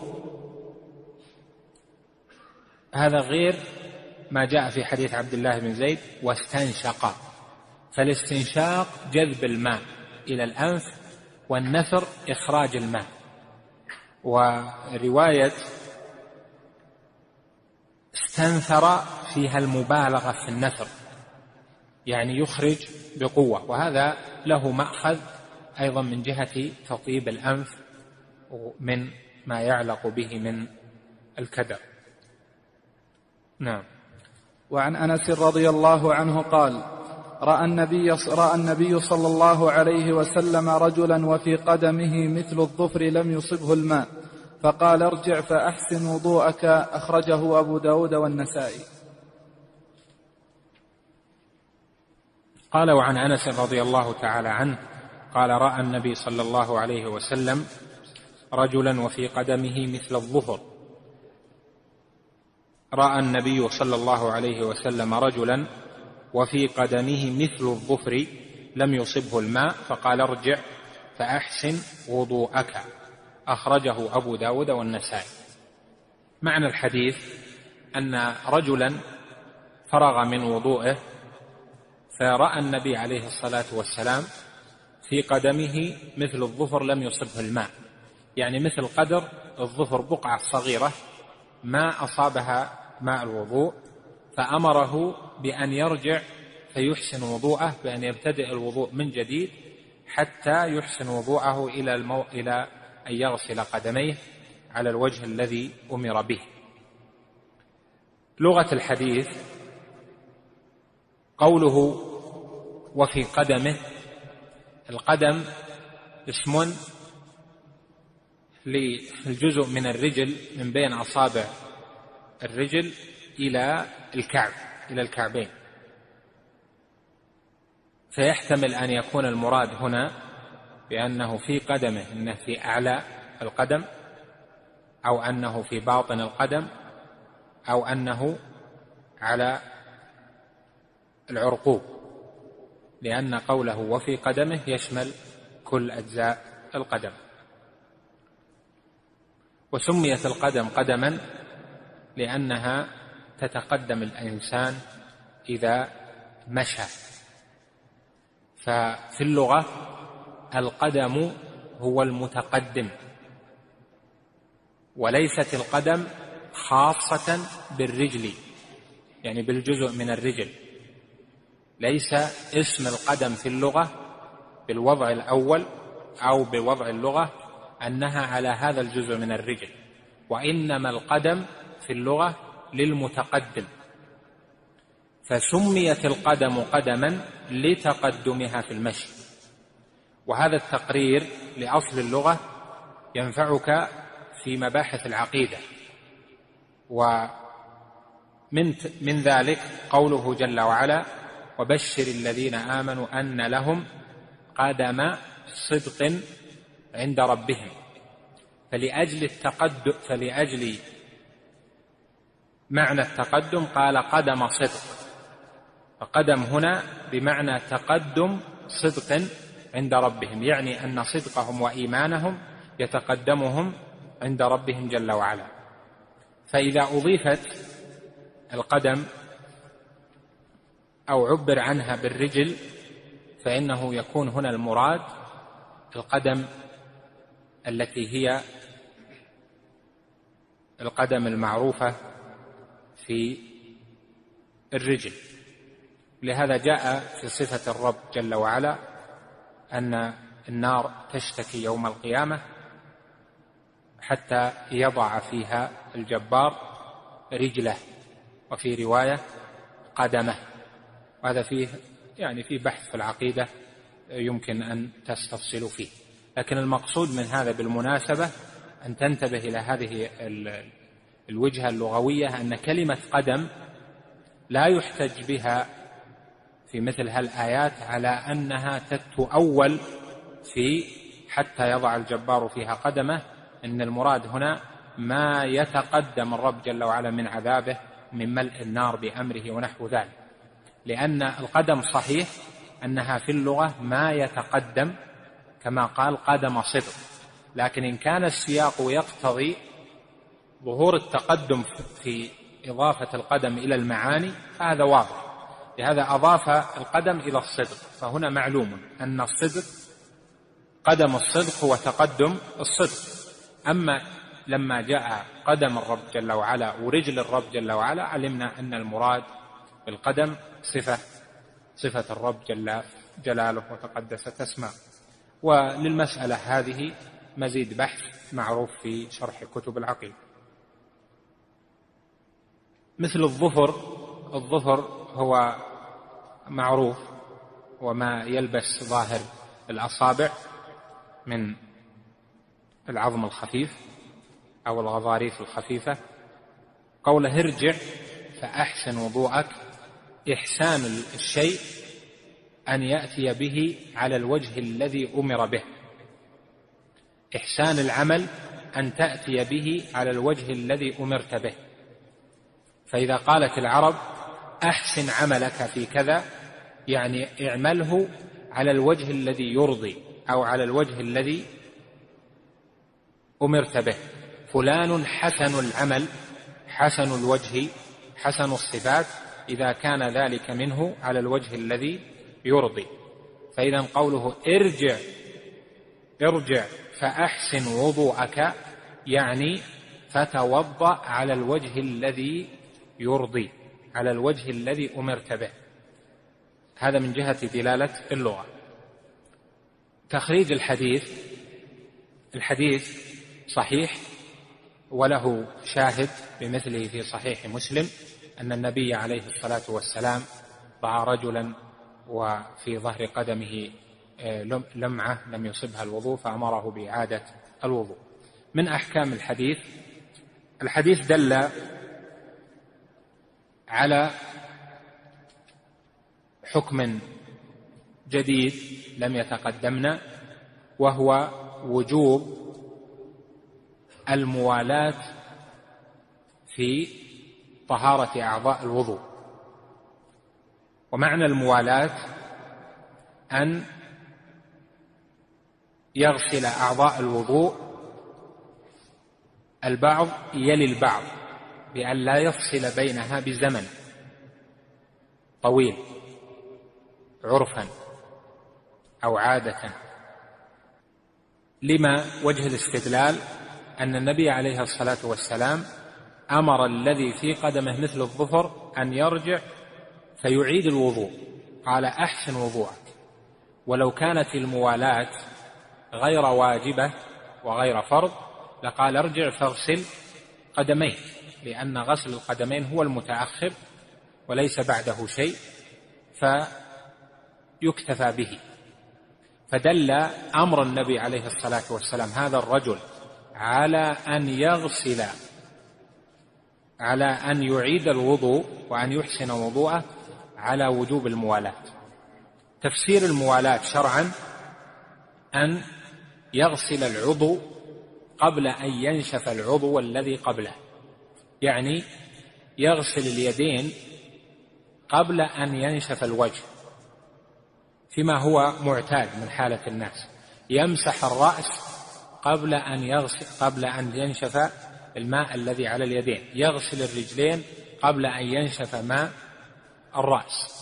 [SPEAKER 3] هذا غير ما جاء في حديث عبد الله بن زيد واستنشق. فالاستنشاق جذب الماء إلى الأنف، والنثر إخراج الماء. ورواية استنثر فيها المبالغة في النثر، يعني يخرج بقوة، وهذا له مأخذ أيضا من جهة تطيب الأنف من ما يعلق به من الكدر. نعم.
[SPEAKER 4] وعن أنس رضي الله عنه قال: رأى النبي صلى الله عليه وسلم رجلا وفي قدمه مثل الظفر لم يصبه الماء، فقال: ارجع فأحسن وضوءك. أخرجه أبو داود والنسائي.
[SPEAKER 3] قال: وعن أنس رضي الله تعالى عنه قال: رأى النبي صلى الله عليه وسلم رجلا وفي قدمه مثل الظفر. رأى النبي صلى الله عليه وسلم رجلا وفي قدمه مثل الظفر لم يصبه الماء، فقال: ارجع فأحسن وضوءك. أخرجه أبو داود والنسائي. معنى الحديث أن رجلا فرغ من وضوءه، فرأى النبي عليه الصلاة والسلام في قدمه مثل الظفر لم يصبه الماء، يعني مثل قدر الظفر بقعة صغيرة ما أصابها ماء الوضوء، فأمره بأن يرجع فيحسن وضوءه، بأن يبتدئ الوضوء من جديد حتى يحسن وضوءه إلى أن يغسل قدميه على الوجه الذي أمر به. لغة الحديث قوله وفي قدمه، القدم اسم للجزء من الرجل من بين أصابع الرجل إلى الكعب، إلى الكعبين، فيحتمل أن يكون المراد هنا بأنه في قدمه إنه في أعلى القدم، أو أنه في باطن القدم، أو أنه على العرقوب، لأن قوله وفي قدمه يشمل كل أجزاء القدم. وسميت القدم قدما لأنها تتقدم الإنسان إذا مشى. ففي اللغة القدم هو المتقدم، وليست القدم خاصة بالرجل، يعني بالجزء من الرجل. ليس اسم القدم في اللغة بالوضع الأول أو بوضع اللغة أنها على هذا الجزء من الرجل، وإنما القدم في اللغة للمتقدم، فسميت القدم قدما لتقدمها في المشي. وهذا التقرير لأصل اللغة ينفعك في مباحث العقيدة. ومن ذلك قوله جل وعلا: وبشر الذين آمنوا أن لهم قدم صدق عند ربهم. فلأجل معنى التقدم قال قدم صدق، فقدم هنا بمعنى تقدم صدق عند ربهم، يعني أن صدقهم وإيمانهم يتقدمهم عند ربهم جل وعلا. فإذا أضيفت القدم أو عبر عنها بالرجل، فإنه يكون هنا المراد القدم التي هي القدم المعروفة في الرجل. لهذا جاء في صفة الرب جل وعلا أن النار تشتكي يوم القيامة حتى يضع فيها الجبار رجله، وفي رواية قدمه، وهذا فيه يعني في بحث في العقيدة يمكن أن تستفصلوا فيه، لكن المقصود من هذا بالمناسبة أن تنتبه إلى هذه الوجهة اللغوية، أن كلمة قدم لا يحتج بها في مثل هالآيات على أنها تؤول في حتى يضع الجبار فيها قدمه، إن المراد هنا ما يتقدم الرب جل وعلا من عذابه من ملء النار بأمره ونحو ذلك، لأن القدم صحيح أنها في اللغة ما يتقدم كما قال قدم صدق، لكن إن كان السياق يقتضي ظهور التقدم في إضافة القدم إلى المعاني فهذا واضح، لهذا أضاف القدم إلى الصدق، فهنا معلوم أن الصدق قدم الصدق هو تقدم الصدق. أما لما جاء قدم الرب جل وعلا ورجل الرب جل وعلا علمنا أن المراد بالقدم صفة الرب جل جلاله وتقدست اسماءه. وللمسألة هذه مزيد بحث معروف في شرح كتب العقيدة. مثل الظفر هو معروف وما يلبس ظاهر الأصابع من العظم الخفيف أو الغضاريف الخفيفة. قوله ارجع فأحسن وضوءك، إحسان الشيء أن يأتي به على الوجه الذي أمر به، إحسان العمل أن تأتي به على الوجه الذي أمرت به. فإذا قالت العرب أحسن عملك في كذا يعني اعمله على الوجه الذي يرضي أو على الوجه الذي أمرت به. فلان حسن العمل حسن الوجه حسن الصفات إذا كان ذلك منه على الوجه الذي يرضي. فإذا قوله ارجع فأحسن وضوءك يعني فتوضأ على الوجه الذي يرضي على الوجه الذي أمرت به. هذا من جهة دلالة اللغة. تخريج الحديث صحيح وله شاهد بمثله في صحيح مسلم أن النبي عليه الصلاة والسلام رأى رجلا وفي ظهر قدمه لمعة لم يصبها الوضوء فأمره بإعادة الوضوء. من أحكام الحديث دل على حكم جديد لم يتقدمنا، وهو وجوب الموالاة في طهارة أعضاء الوضوء. ومعنى الموالاة أن يغسل أعضاء الوضوء البعض يلي البعض بأن لا يفصل بينها بزمن طويل عرفا أو عادة. لما وجه الاستدلال أن النبي عليه الصلاة والسلام أمر الذي في قدمه مثل الظفر أن يرجع فيعيد الوضوء، قال أحسن وضوءك. ولو كانت الموالاة غير واجبة وغير فرض لقال ارجع فاغسل قدميك، لأن غسل القدمين هو المتأخر وليس بعده شيء فيكتفى به. فدل أمر النبي عليه الصلاة والسلام هذا الرجل على أن يعيد الوضوء وأن يحسن وضوءه على وجوب الموالاة. تفسير الموالاة شرعا أن يغسل العضو قبل أن ينشف العضو الذي قبله، يعني يغسل اليدين قبل أن ينشف الوجه فيما هو معتاد من حالة الناس، يمسح الرأس قبل أن ينشف الماء الذي على اليدين، يغسل الرجلين قبل أن ينشف ماء الرأس،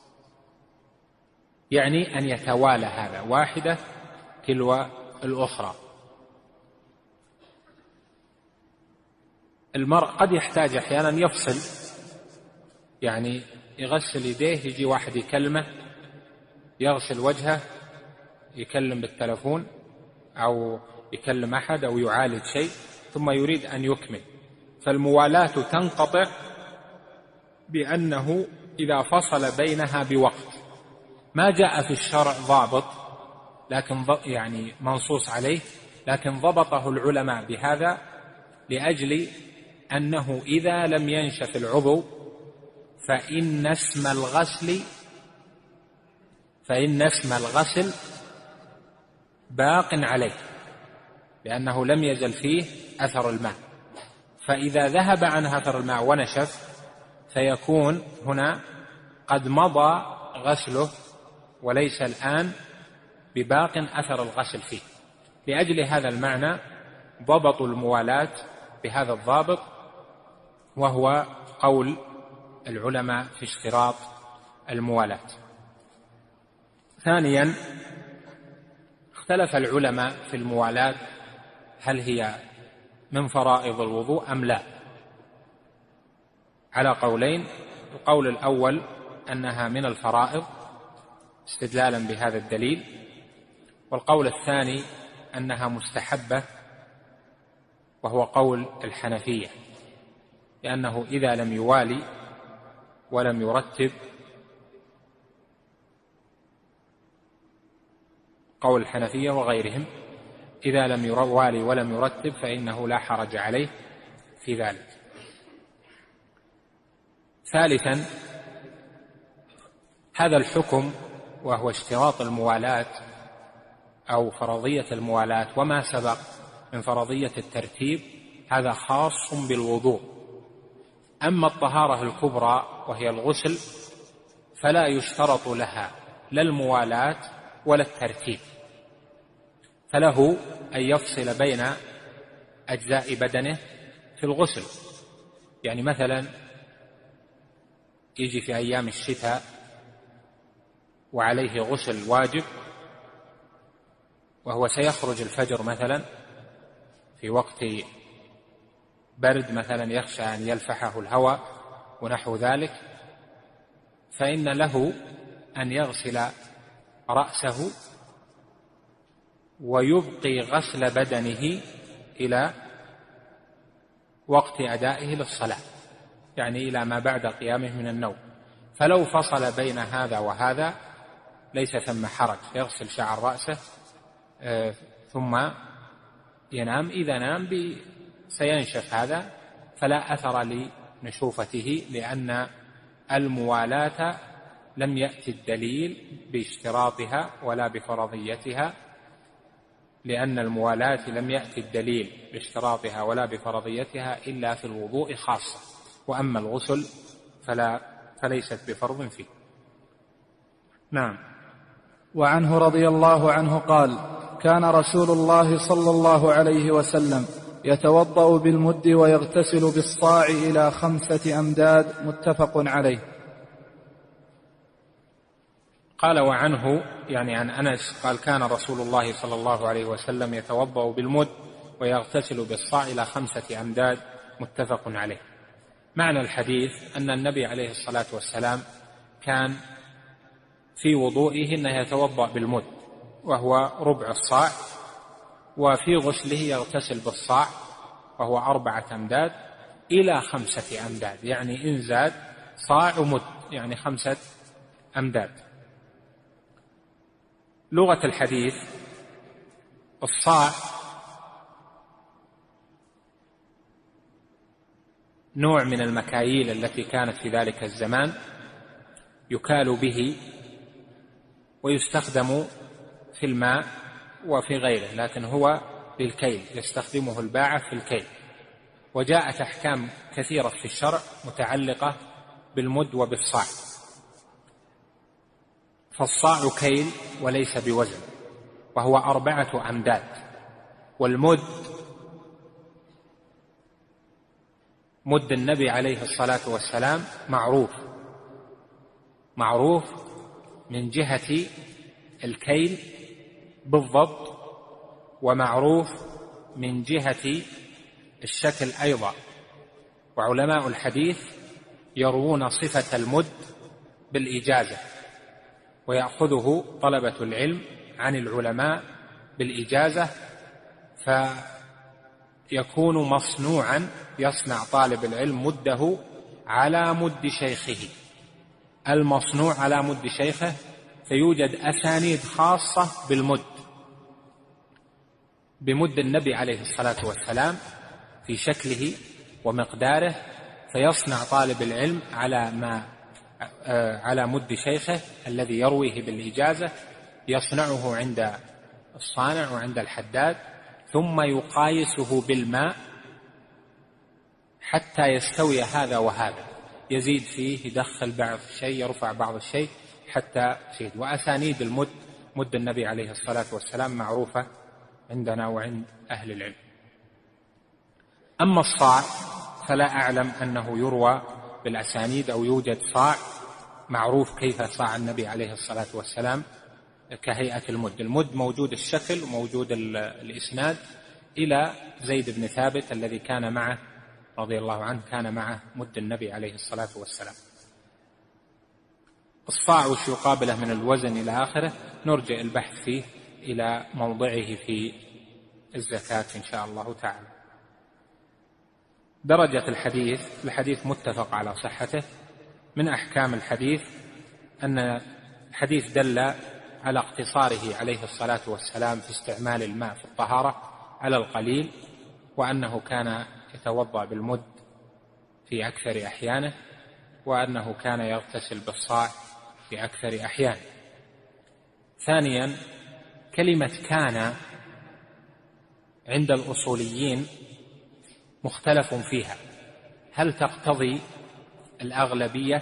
[SPEAKER 3] يعني أن يتوالى هذا واحدة تلو الأخرى. المرء قد يحتاج أحيانا يفصل، يعني يغسل يديه يجي واحد يكلمه، يغسل وجهه يكلم بالتلفون أو يكلم أحد أو يعالج شيء ثم يريد أن يكمل. فالموالاة تنقطع بأنه إذا فصل بينها بوقت، ما جاء في الشرع ضابط لكن يعني منصوص عليه، لكن ضبطه العلماء بهذا لأجل أنه إذا لم ينشف العضو فإن اسم الغسل باق عليه، لأنه لم يزل فيه أثر الماء، فإذا ذهب عن أثر الماء ونشف فيكون هنا قد مضى غسله وليس الآن بباق أثر الغسل فيه. لأجل هذا المعنى ضبطوا الموالاة بهذا الضابط، وهو قول العلماء في اشتراط الموالاة. ثانيا، اختلف العلماء في الموالاة هل هي من فرائض الوضوء أم لا، على قولين. القول الأول أنها من الفرائض استدلالا بهذا الدليل، والقول الثاني أنها مستحبة، وهو قول الحنفية، لأنه إذا لم يوالي ولم يرتب، قول الحنفية وغيرهم، إذا لم يوالي ولم يرتب فإنه لا حرج عليه في ذلك. ثالثا، هذا الحكم وهو اشتراط الموالاة أو فرضية الموالاة وما سبق من فرضية الترتيب، هذا خاص بالوضوء. أما الطهارة الكبرى وهي الغسل فلا يشترط لها لا الموالاة ولا الترتيب، فله أن يفصل بين أجزاء بدنه في الغسل. يعني مثلا يجي في أيام الشتاء وعليه غسل واجب، وهو سيخرج الفجر مثلا في وقت برد مثلا يخشى أن يلفحه الهواء ونحو ذلك، فإن له أن يغسل رأسه ويبقي غسل بدنه إلى وقت أدائه للصلاة، يعني إلى ما بعد قيامه من النوم. فلو فصل بين هذا وهذا ليس ثم حرج، يغسل شعر رأسه ثم ينام، إذا نام سينشف هذا فلا أثر لنشوفته، لأن الموالاة لم يأتي الدليل باشتراطها ولا بفرضيتها، لأن الموالاة لم يأتي الدليل باشتراطها ولا بفرضيتها إلا في الوضوء خاصة، وأما الغسل فليست بفرض فيه. نعم.
[SPEAKER 6] وعنه رضي الله عنه قال: كان رسول الله صلى الله عليه وسلم يتوضأ بالمد ويغتسل بالصاع إلى 5 أمداد، متفق عليه.
[SPEAKER 3] قال وعنه يعني عن أنس قال: كان رسول الله صلى الله عليه وسلم يتوضأ بالمد ويغتسل بالصاع إلى 5 أمداد، متفق عليه. معنى الحديث أن النبي عليه الصلاة والسلام كان في وضوئه أنه يتوضأ بالمد وهو ربع الصاع، وفي غسله يغتسل بالصاع وهو 4 أمداد إلى 5 أمداد، يعني إن زاد صاع ومد يعني 5 أمداد. لغة الحديث: الصاع نوع من المكاييل التي كانت في ذلك الزمان يكال به ويستخدم في الماء وفي غيره، لكن هو للكيل، يستخدمه الباعة في الكيل. وجاءت أحكام كثيرة في الشرع متعلقة بالمد وبالصاع. فالصاع كيل وليس بوزن، وهو 4 أمداد. والمد مد النبي عليه الصلاة والسلام معروف من جهة الكيل بالضبط، ومعروف من جهة الشكل أيضا. وعلماء الحديث يروون صفة المد بالإجازة، ويأخذه طلبة العلم عن العلماء بالإجازة، فيكون مصنوعا، يصنع طالب العلم مده على مد شيخه. المصنوع على مد شيخه فيوجد أسانيد خاصة بمد النبي عليه الصلاة والسلام في شكله ومقداره، فيصنع طالب العلم على مد شيخه الذي يرويه بالإجازة، يصنعه عند الصانع وعند الحداد، ثم يقايسه بالماء حتى يستوي هذا وهذا، يزيد فيه، يدخل بعض الشيء، يرفع بعض الشيء حتى يزيد. وأسانيد مد النبي عليه الصلاة والسلام معروفة عندنا وعند أهل العلم. أما الصاع فلا أعلم أنه يروى بالأسانيد أو يوجد صاع معروف كيف صاع النبي عليه الصلاة والسلام كهيئة المد. المد موجود الشكل وموجود الإسناد إلى زيد بن ثابت الذي كان معه رضي الله عنه، كان معه مد النبي عليه الصلاة والسلام. الصاع وش يقابله من الوزن إلى آخره نرجع البحث فيه إلى موضعه في الزكاة إن شاء الله تعالى. درجة الحديث متفق على صحته. من أحكام الحديث أن الحديث دل على اقتصاره عليه الصلاة والسلام في استعمال الماء في الطهارة على القليل، وأنه كان يتوضأ بالمد في أكثر أحيانه، وأنه كان يغتسل بالصاع في أكثر أحيانه. ثانيا، كلمة كان عند الأصوليين مختلف فيها، هل تقتضي الأغلبية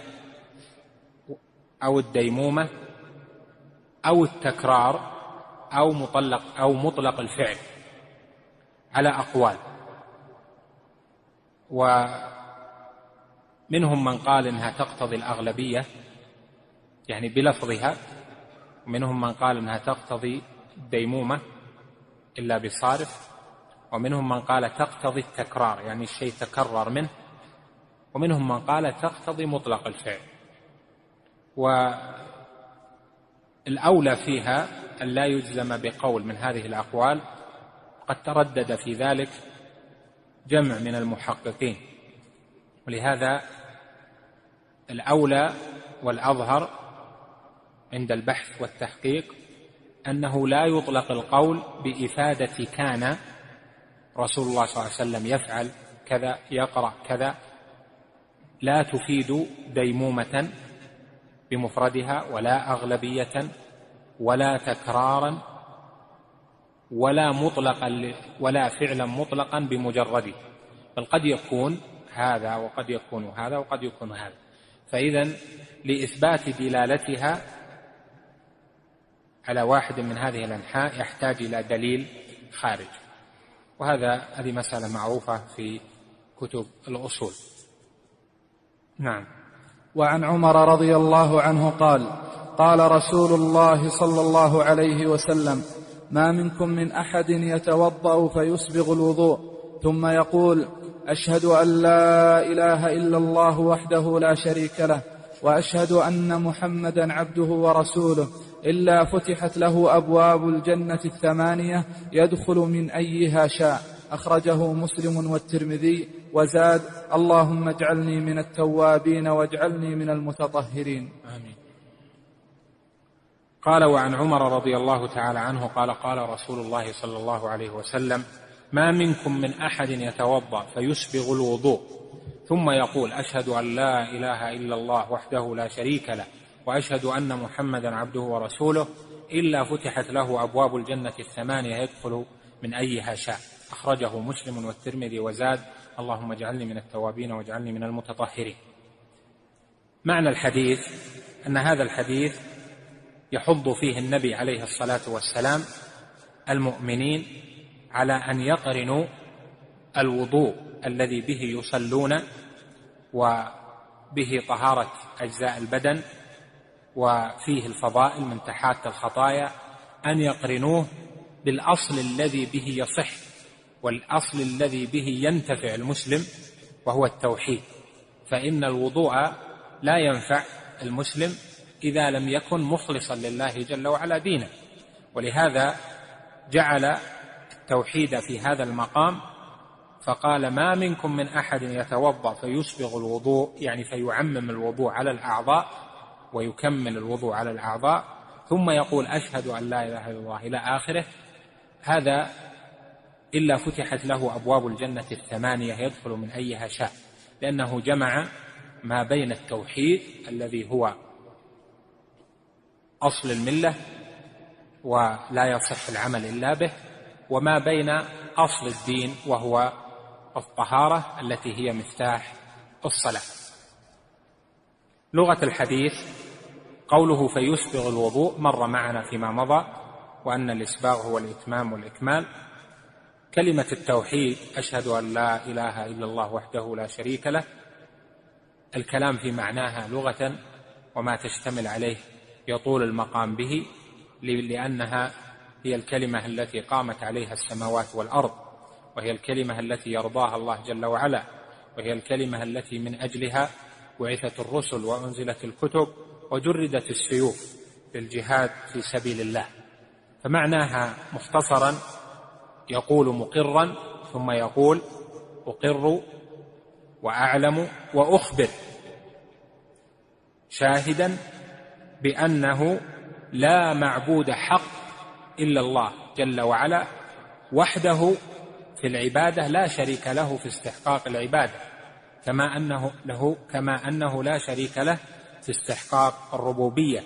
[SPEAKER 3] أو الديمومة أو التكرار أو مطلق الفعل، على أقوال. ومنهم من قال إنها تقتضي الأغلبية يعني بلفظها، ومنهم من قال إنها تقتضي الديمومة إلا بصارف، ومنهم من قال تقتضي التكرار يعني الشيء تكرر منه، ومنهم من قال تقتضي مطلق الفعل. والأولى فيها أن لا يجزم بقول من هذه الأقوال، قد تردد في ذلك جمع من المحققين، ولهذا الأولى والأظهر عند البحث والتحقيق أنه لا يطلق القول بإفادة كان رسول الله صلى الله عليه وسلم يفعل كذا، يقرأ كذا، لا تفيد ديمومة بمفردها ولا أغلبية ولا تكرارا ولا فعلا مطلقا بمجرده، بل قد يكون هذا وقد يكون هذا وقد يكون هذا. فإذن لإثبات دلالتها على واحد من هذه الأنحاء يحتاج إلى دليل خارج، هذه مسألة معروفة في كتب الأصول. نعم.
[SPEAKER 6] وعن عمر رضي الله عنه قال: قال رسول الله صلى الله عليه وسلم: ما منكم من أحد يتوضأ فيسبغ الوضوء ثم يقول: أشهد أن لا إله إلا الله وحده لا شريك له وأشهد أن محمدا عبده ورسوله، إلا فتحت له أبواب الجنة 8 يدخل من أيها شاء. أخرجه مسلم والترمذي، وزاد: اللهم اجعلني من التوابين واجعلني من المتطهرين.
[SPEAKER 3] آمين. قال: وعن عمر رضي الله تعالى عنه قال: قال رسول الله صلى الله عليه وسلم: ما منكم من أحد يتوضأ فيسبغ الوضوء ثم يقول: أشهد أن لا إله إلا الله وحده لا شريك له وأشهد أن محمدا عبده ورسوله، إلا فتحت له أبواب الجنة 8 يدخل من أيها شاء. أخرجه مسلم والترمذي، وزاد: اللهم اجعلني من التوابين واجعلني من المتطهرين. معنى الحديث أن هذا الحديث يحض فيه النبي عليه الصلاة والسلام المؤمنين على أن يقرنوا الوضوء الذي به يصلون وبه طهارة أجزاء البدن وفيه الفضائل من تحات الخطايا، أن يقرنوه بالأصل الذي به يصح والأصل الذي به ينتفع المسلم، وهو التوحيد. فإن الوضوء لا ينفع المسلم إذا لم يكن مخلصا لله جل وعلا دينه، ولهذا جعل التوحيد في هذا المقام، فقال: ما منكم من أحد يتوضأ فيسبغ الوضوء، يعني فيعمم الوضوء على الأعضاء ويكمل الوضوء على الأعضاء، ثم يقول أشهد أن لا إله إلا الله إلى آخره، هذا إلا فتحت له أبواب الجنة 8 يدخل من أيها شاء، لأنه جمع ما بين التوحيد الذي هو أصل الملة ولا يصح العمل إلا به، وما بين أصل الدين وهو الطهارة التي هي مفتاح الصلاة. لغة الحديث قوله فيسبغ الوضوء مر معنا فيما مضى، وأن الإسباغ هو الإتمام والإكمال. كلمة التوحيد أشهد أن لا إله إلا الله وحده لا شريك له، الكلام في معناها لغة وما تشتمل عليه يطول المقام به، لأنها هي الكلمة التي قامت عليها السماوات والأرض، وهي الكلمة التي يرضاها الله جل وعلا، وهي الكلمة التي من أجلها بعثت الرسل وأنزلت الكتب وجردت السيوف للجهاد في سبيل الله. فمعناها مختصرا يقول مقرا ثم يقول أقر وأعلم وأخبر، شاهدا بأنه لا معبود حق إلا الله جل وعلا وحده في العبادة، لا شريك له في استحقاق العبادة، كما أنه لا شريك له في استحقاق الربوبية.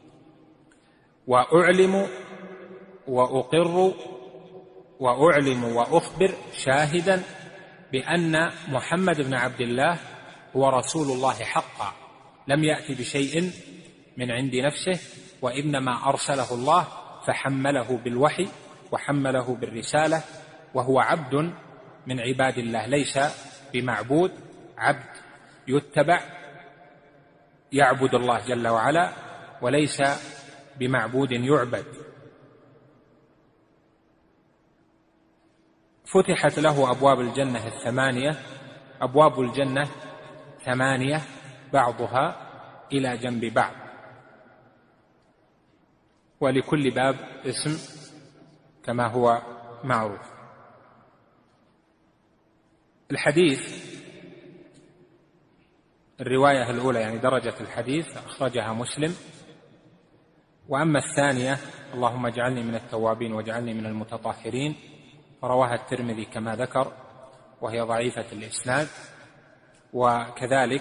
[SPEAKER 3] وأعلم وأقر وأعلم وأخبر، شاهدا بأن محمد بن عبد الله هو رسول الله حقا، لم يأتي بشيء من عند نفسه، وإنما أرسله الله فحمله بالوحي وحمله بالرسالة، وهو عبد من عباد الله، ليس بمعبود، عبد يتبع يعبد الله جل وعلا، وليس بمعبود يعبد. فتحت له أبواب الجنة 8، أبواب الجنة 8 بعضها إلى جنب بعض، ولكل باب اسم كما هو معروف. الحديث الرواية الأولى يعني درجة الحديث أخرجها مسلم، وأما الثانية اللهم اجعلني من التوابين واجعلني من المتطهرين فرواها الترمذي كما ذكر، وهي ضعيفة الإسناد. وكذلك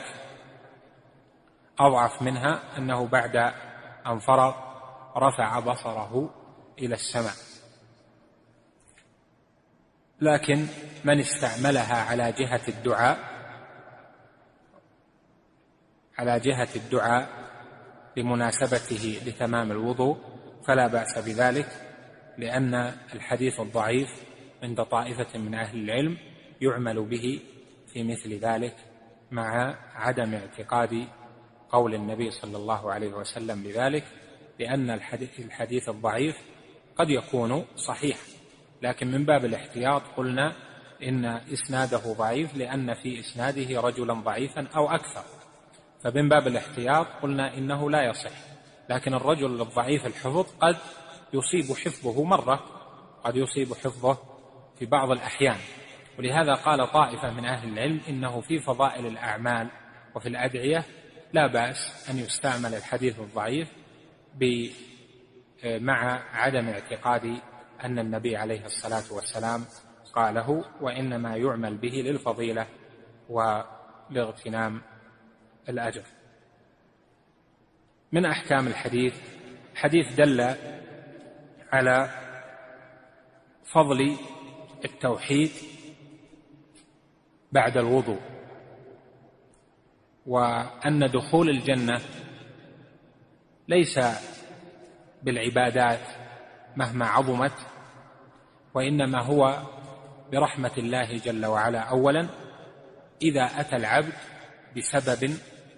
[SPEAKER 3] أضعف منها أنه بعد أن فرغ رفع بصره إلى السماء، لكن من استعملها على جهة الدعاء لمناسبته لتمام الوضوء فلا بأس بذلك، لأن الحديث الضعيف عند طائفة من أهل العلم يعمل به في مثل ذلك، مع عدم اعتقاد قول النبي صلى الله عليه وسلم بذلك، لأن الحديث الضعيف قد يكون صحيح، لكن من باب الاحتياط قلنا إن إسناده ضعيف لأن في إسناده رجلا ضعيفا أو أكثر، فمن باب الاحتياط قلنا إنه لا يصح. لكن الرجل الضعيف الحفظ قد يصيب حفظه مرة، قد يصيب حفظه في بعض الأحيان، ولهذا قال طائفة من أهل العلم إنه في فضائل الأعمال وفي الأدعية لا بأس أن يستعمل الحديث الضعيف مع عدم اعتقاد أن النبي عليه الصلاة والسلام قاله، وإنما يعمل به للفضيلة ولاغتنام الأجر. من أحكام الحديث، حديث دل على فضل التوحيد بعد الوضوء، وأن دخول الجنة ليس بالعبادات مهما عظمت، وإنما هو برحمة الله جل وعلا أولا إذا أتى العبد بسبب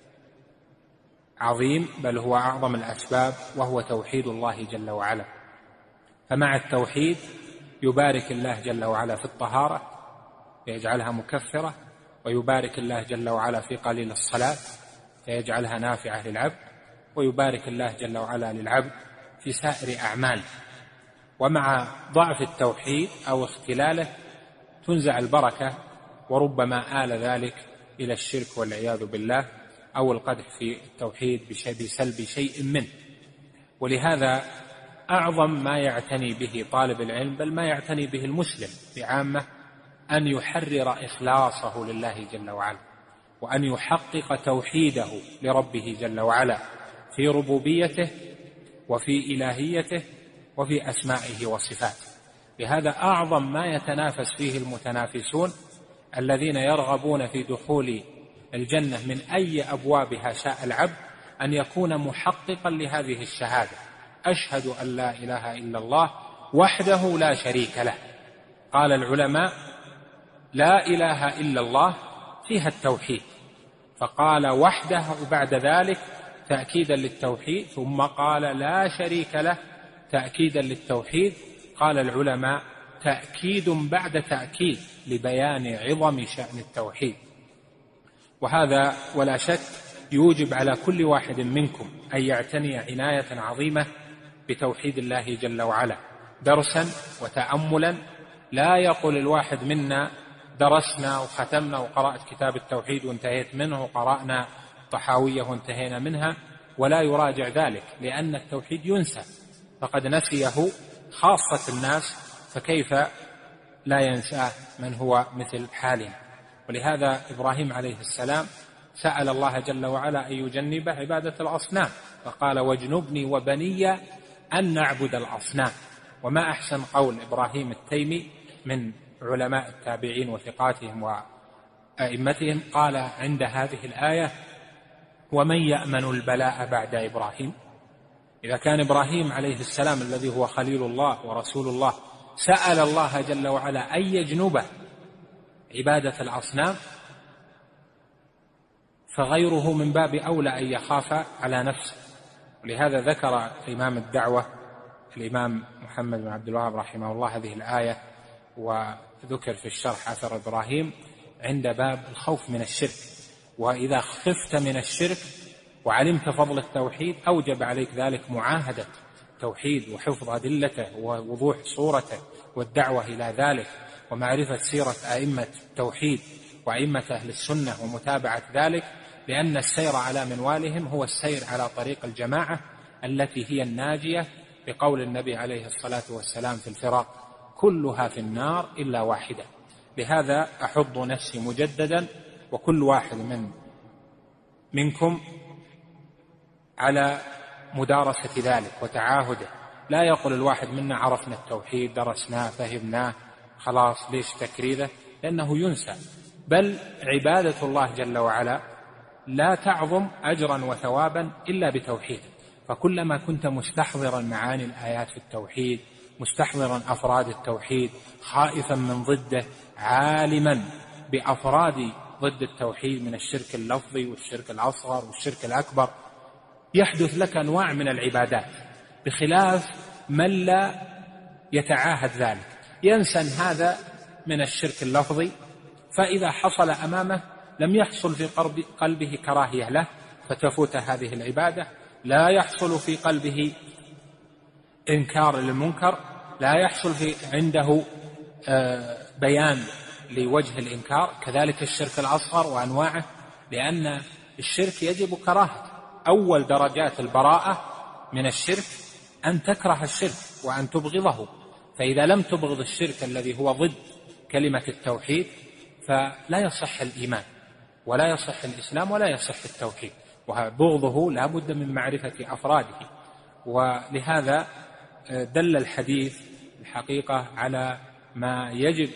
[SPEAKER 3] عظيم، بل هو أعظم الأسباب، وهو توحيد الله جل وعلا. فمع التوحيد يبارك الله جل وعلا في الطهارة فيجعلها مكفرة، ويبارك الله جل وعلا في قليل الصلاة فيجعلها نافعة للعبد، ويبارك الله جل وعلا للعبد في سائر أعماله. ومع ضعف التوحيد أو اختلاله تنزع البركة، وربما آل ذلك إلى الشرك والعياذ بالله، أو القدح في التوحيد بسلب شيء منه. ولهذا أعظم ما يعتني به طالب العلم، بل ما يعتني به المسلم بعامة، أن يحرر إخلاصه لله جل وعلا، وأن يحقق توحيده لربه جل وعلا في ربوبيته وفي إلهيته وفي أسمائه وصفاته. لهذا أعظم ما يتنافس فيه المتنافسون الذين يرغبون في دخول الجنة من أي أبوابها شاء العبد أن يكون محققا لهذه الشهادة: أشهد أن لا إله إلا الله وحده لا شريك له. قال العلماء: لا إله إلا الله فيها التوحيد، فقال وحده بعد ذلك تأكيدا للتوحيد، ثم قال لا شريك له تأكيدا للتوحيد. قال العلماء: تأكيد بعد تأكيد لبيان عظم شأن التوحيد. وهذا ولا شك يوجب على كل واحد منكم أن يعتني عناية عظيمة بتوحيد الله جل وعلا، درسا وتأملا. لا يقول الواحد منا: درسنا وختمنا وقرأت كتاب التوحيد وانتهيت منه، وقرأنا طحاوية وانتهينا منها، ولا يراجع ذلك، لأن التوحيد ينسى، فقد نسيه خاصة الناس، فكيف لا ينساه من هو مثل حالنا. ولهذا إبراهيم عليه السلام سأل الله جل وعلا أن يجنبه عبادة الأصنام، فقال: واجنبني وبني أن نعبد الأصنام. وما أحسن قول إبراهيم التيمي من علماء التابعين وثقاتهم وأئمتهم، قال عند هذه الآية: ومن يأمن البلاء بعد إبراهيم؟ إذا كان إبراهيم عليه السلام الذي هو خليل الله ورسول الله سأل الله جل وعلا أن يجنبه عبادة الأصنام، فغيره من باب أولى أن يخاف على نفسه. ولهذا ذكر إمام الدعوة الإمام محمد بن عبد الوهاب رحمه الله هذه الآية، وذكر في الشرح أثر إبراهيم عند باب الخوف من الشرك. وإذا خفت من الشرك وعلمت فضل التوحيد أوجب عليك ذلك معاهدة التوحيد وحفظ أدلته ووضوح صورته والدعوة إلى ذلك، ومعرفة سيرة أئمة التوحيد وأئمة أهل السنة ومتابعة ذلك، لأن السير على منوالهم هو السير على طريق الجماعة التي هي الناجية، بقول النبي عليه الصلاة والسلام في الفراق: كلها في النار إلا واحدة. لهذا أحض نفسي مجددا وكل واحد منكم على مدارسة ذلك وتعاهده. لا يقول الواحد منا: عرفنا التوحيد، درسناه، فهمناه، خلاص ليش تكريره؟ لأنه ينسى. بل عبادة الله جل وعلا لا تعظم أجرا وثوابا إلا بتوحيد. فكلما كنت مستحضرا معاني الآيات في التوحيد، مستحضرا أفراد التوحيد، خائفا من ضده، عالما بأفراد ضد التوحيد من الشرك اللفظي والشرك الأصغر والشرك الأكبر، يحدث لك أنواع من العبادات، بخلاف من لا يتعاهد ذلك، ينسى هذا من الشرك اللفظي، فإذا حصل أمامه لم يحصل في قلبه كراهية له فتفوت هذه العبادة، لا يحصل في قلبه إنكار للمنكر، لا يحصل عنده بيان لوجه الإنكار. كذلك الشرك الأصغر وأنواعه، لأن الشرك يجب كراهة. أول درجات البراءة من الشرك أن تكره الشرك وأن تبغضه، فإذا لم تبغض الشرك الذي هو ضد كلمة التوحيد فلا يصح الإيمان ولا يصح الإسلام ولا يصح التوحيد، وبغضه لا بد من معرفة أفراده. ولهذا دل الحديث الحقيقة على ما يجب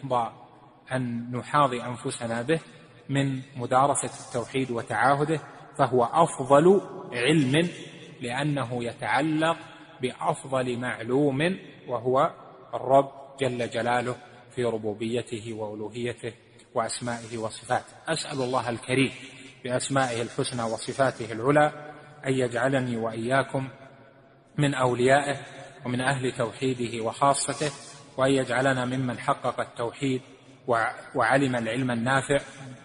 [SPEAKER 3] أن نحاضي أنفسنا به من مدارسة التوحيد وتعاهده، فهو أفضل علم، لأنه يتعلق بأفضل معلوم وهو الرب جل جلاله في ربوبيته وألوهيته وأسمائه وصفاته. أسأل الله الكريم بأسمائه الحسنى وصفاته العلى أن يجعلني وإياكم من أوليائه ومن أهل توحيده وخاصته، وأن يجعلنا ممن حقق التوحيد وعلم العلم النافع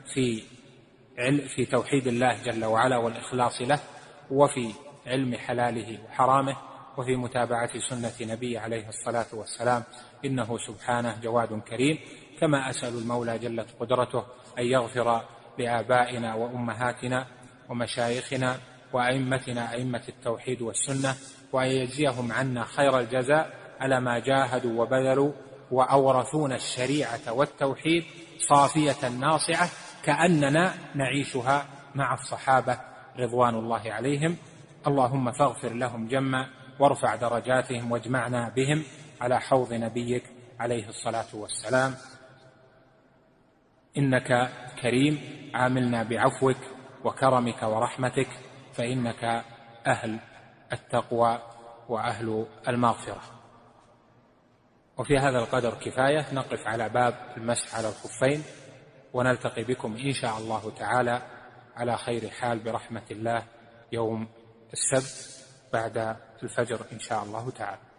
[SPEAKER 3] في توحيد الله جل وعلا والإخلاص له، وفي علم حلاله وحرامه، وفي متابعة سنة نبي عليه الصلاة والسلام، إنه سبحانه جواد كريم. كما أسأل المولى جلت قدرته أن يغفر لآبائنا وأمهاتنا ومشايخنا وأئمتنا أئمة التوحيد والسنة، وأن يجزيهم عنا خير الجزاء على ما جاهدوا وبذلوا وأورثونا الشريعة والتوحيد صافية ناصعة كأننا نعيشها مع الصحابة رضوان الله عليهم. اللهم فاغفر لهم جما وارفع درجاتهم واجمعنا بهم على حوض نبيك عليه الصلاة والسلام. إنك كريم، عاملنا بعفوك وكرمك ورحمتك، فإنك أهل التقوى وأهل المغفرة. وفي هذا القدر كفاية، نقف على باب المسح على الخفين، ونلتقي بكم إن شاء الله تعالى على خير حال برحمة الله يوم السبت بعد الفجر إن شاء الله تعالى.